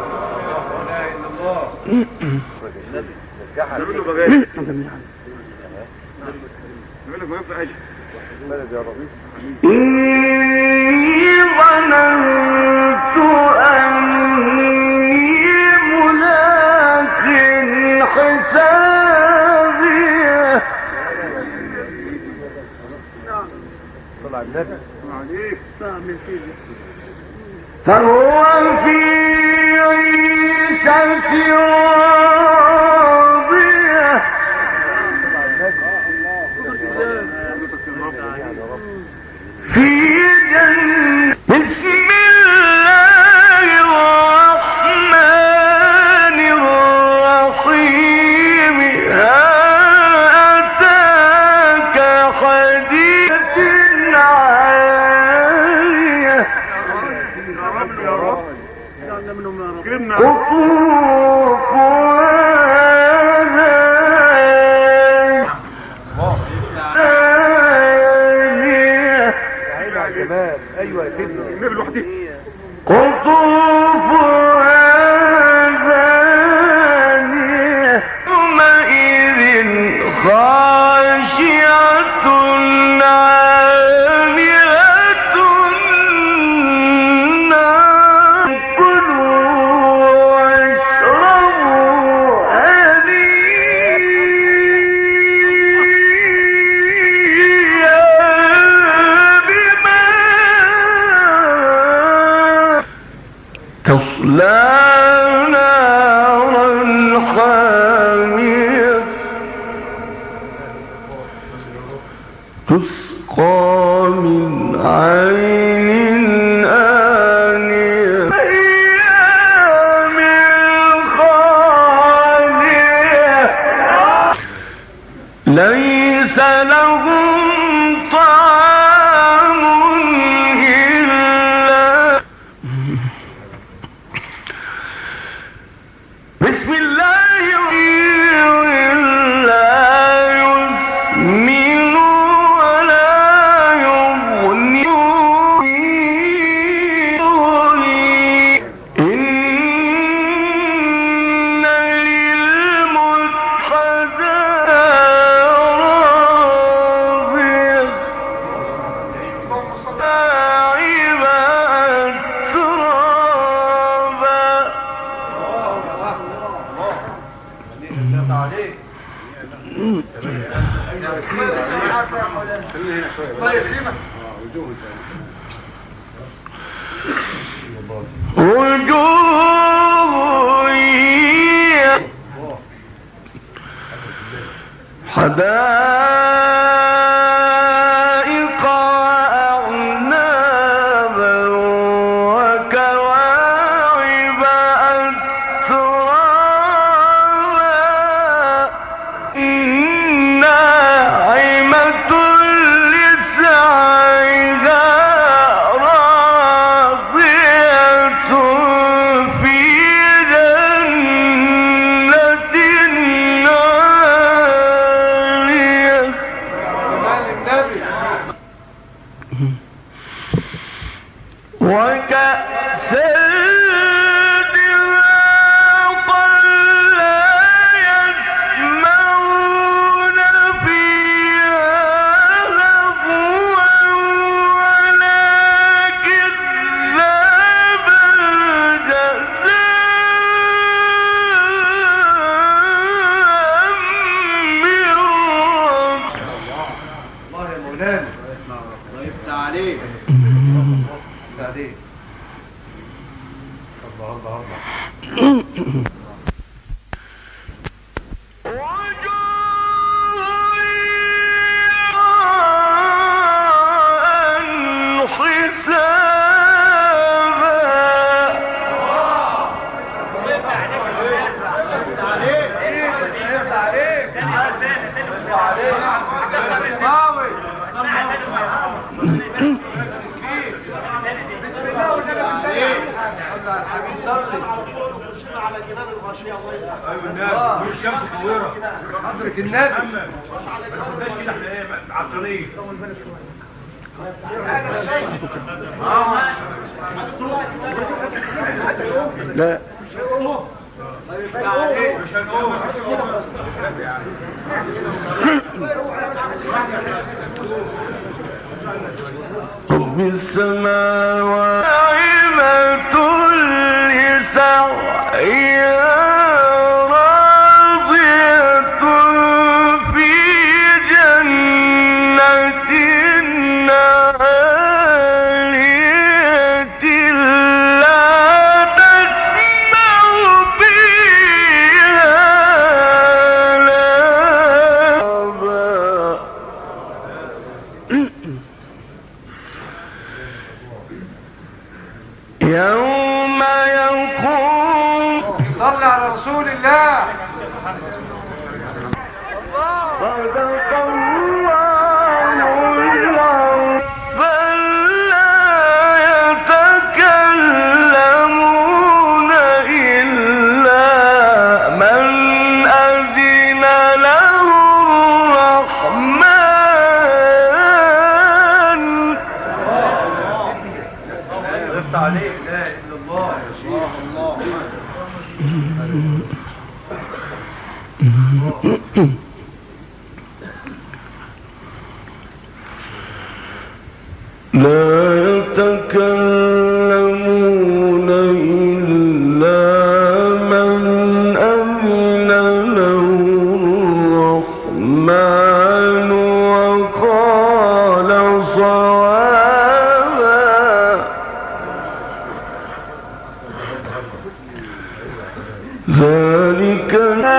إني ظننت أني ملاق حسابيه فهو في عيشة راضية في جنة بسم الله الرحمن الرحيم أتاك حديث عالية قطوفها دانية يومئذ خاشعة عاملة كلوا واشربوا هنيئا بما تصلى نارا حامية تسقى من عين آنية أيام خالية ليس لهم طعام إلا بسم الله لا يسمن ولا يغني إن للمتقين وجوه حدائق وأعنابا وكواعب أترابا ناعمة لسعيها راضية في جنة عالية لا رب السماوات عمة لسعيها راضية في جنة عالية لا تسمع فيها لغوا يوم يقوم صلى على رسول الله. صدق الله العظيم فلا يتكلمون إلا من أذن له الرحمن. ضفت عليك لا اله الا الله يا شيخ. لا يتكلمون إلا من أذن له الرحمن وقال صوابا. ذلك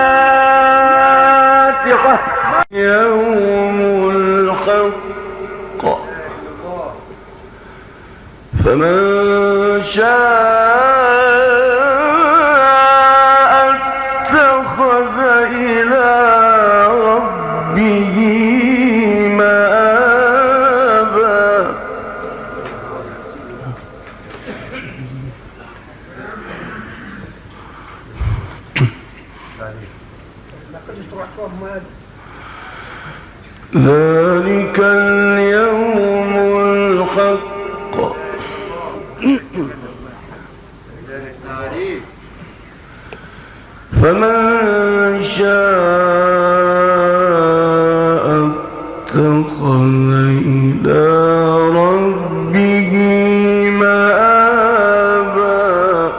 الفاتحة يوم الحق فمن شاء اتخذ إلى ربه مآبا. ذلك اليوم الحق فمن شاء اتخذ إلى ربه مآبا.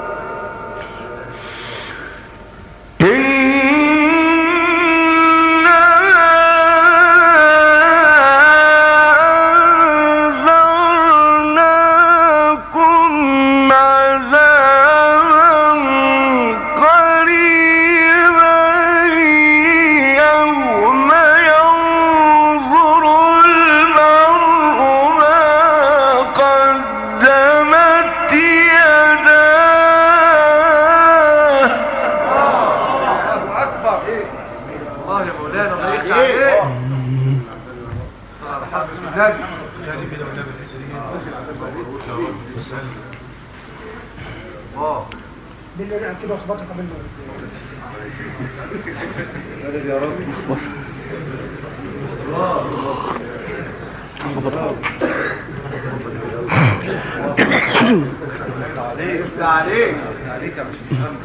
يا رب اصبر. عليك يا مش محمد.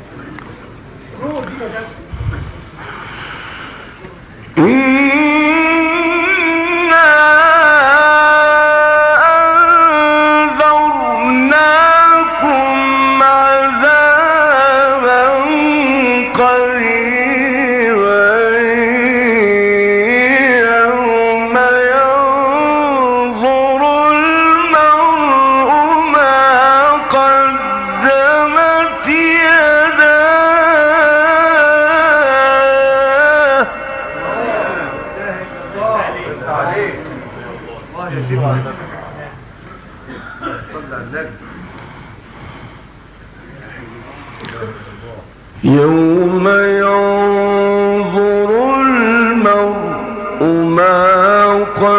يوم ينظر المرء ما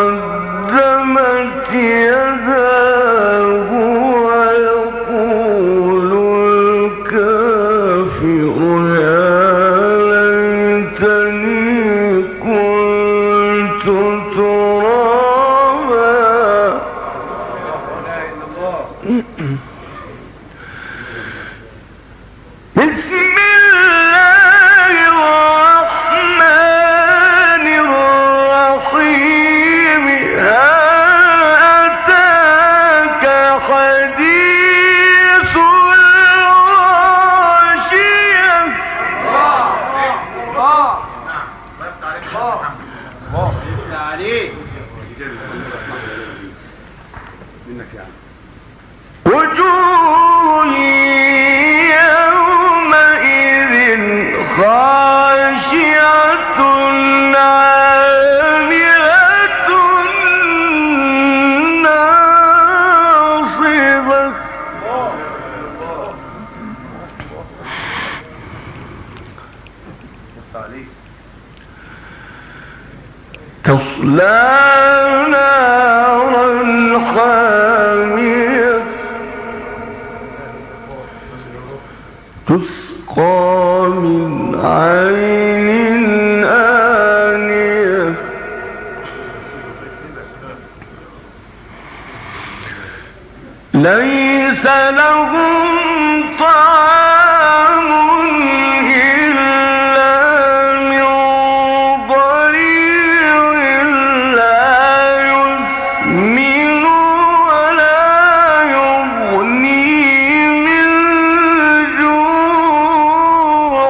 قدمت يداه ويقول الكافر يا ليتني كنت ترابا. بسم الله الرحمن الرحيم. هل أتاك حديث الغاشية. وجوه يومئذ خاشعة عاملة ناصبة تصلى نارا حامية تسقى من عين آنية ليس لهم طعام إلا من ضريع لا يسمن ولا يغني من جوع.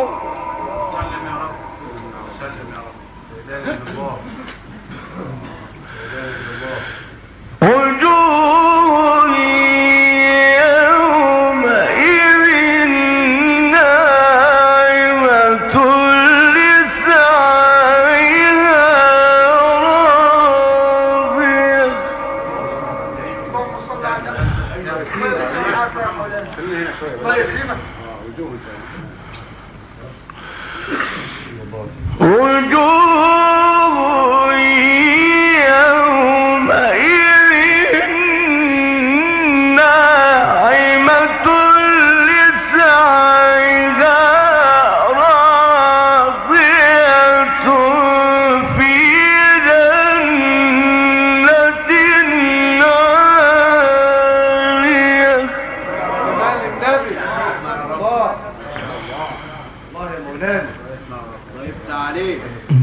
وجوه يومئذ ناعمة لسعيها راضية. وجوه يومئذ ناعمة لسعيها راضية في جنة عالية. الله يا مولانا. الله يفتح عليك.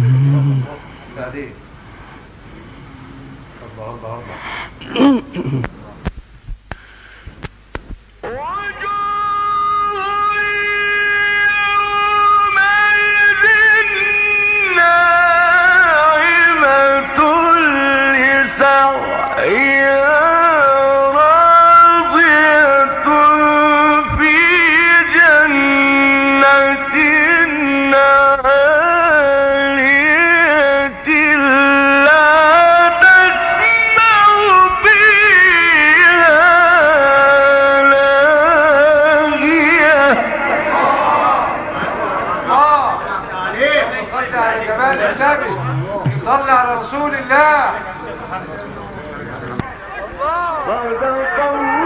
الله صل على رسول الله. صدق الله.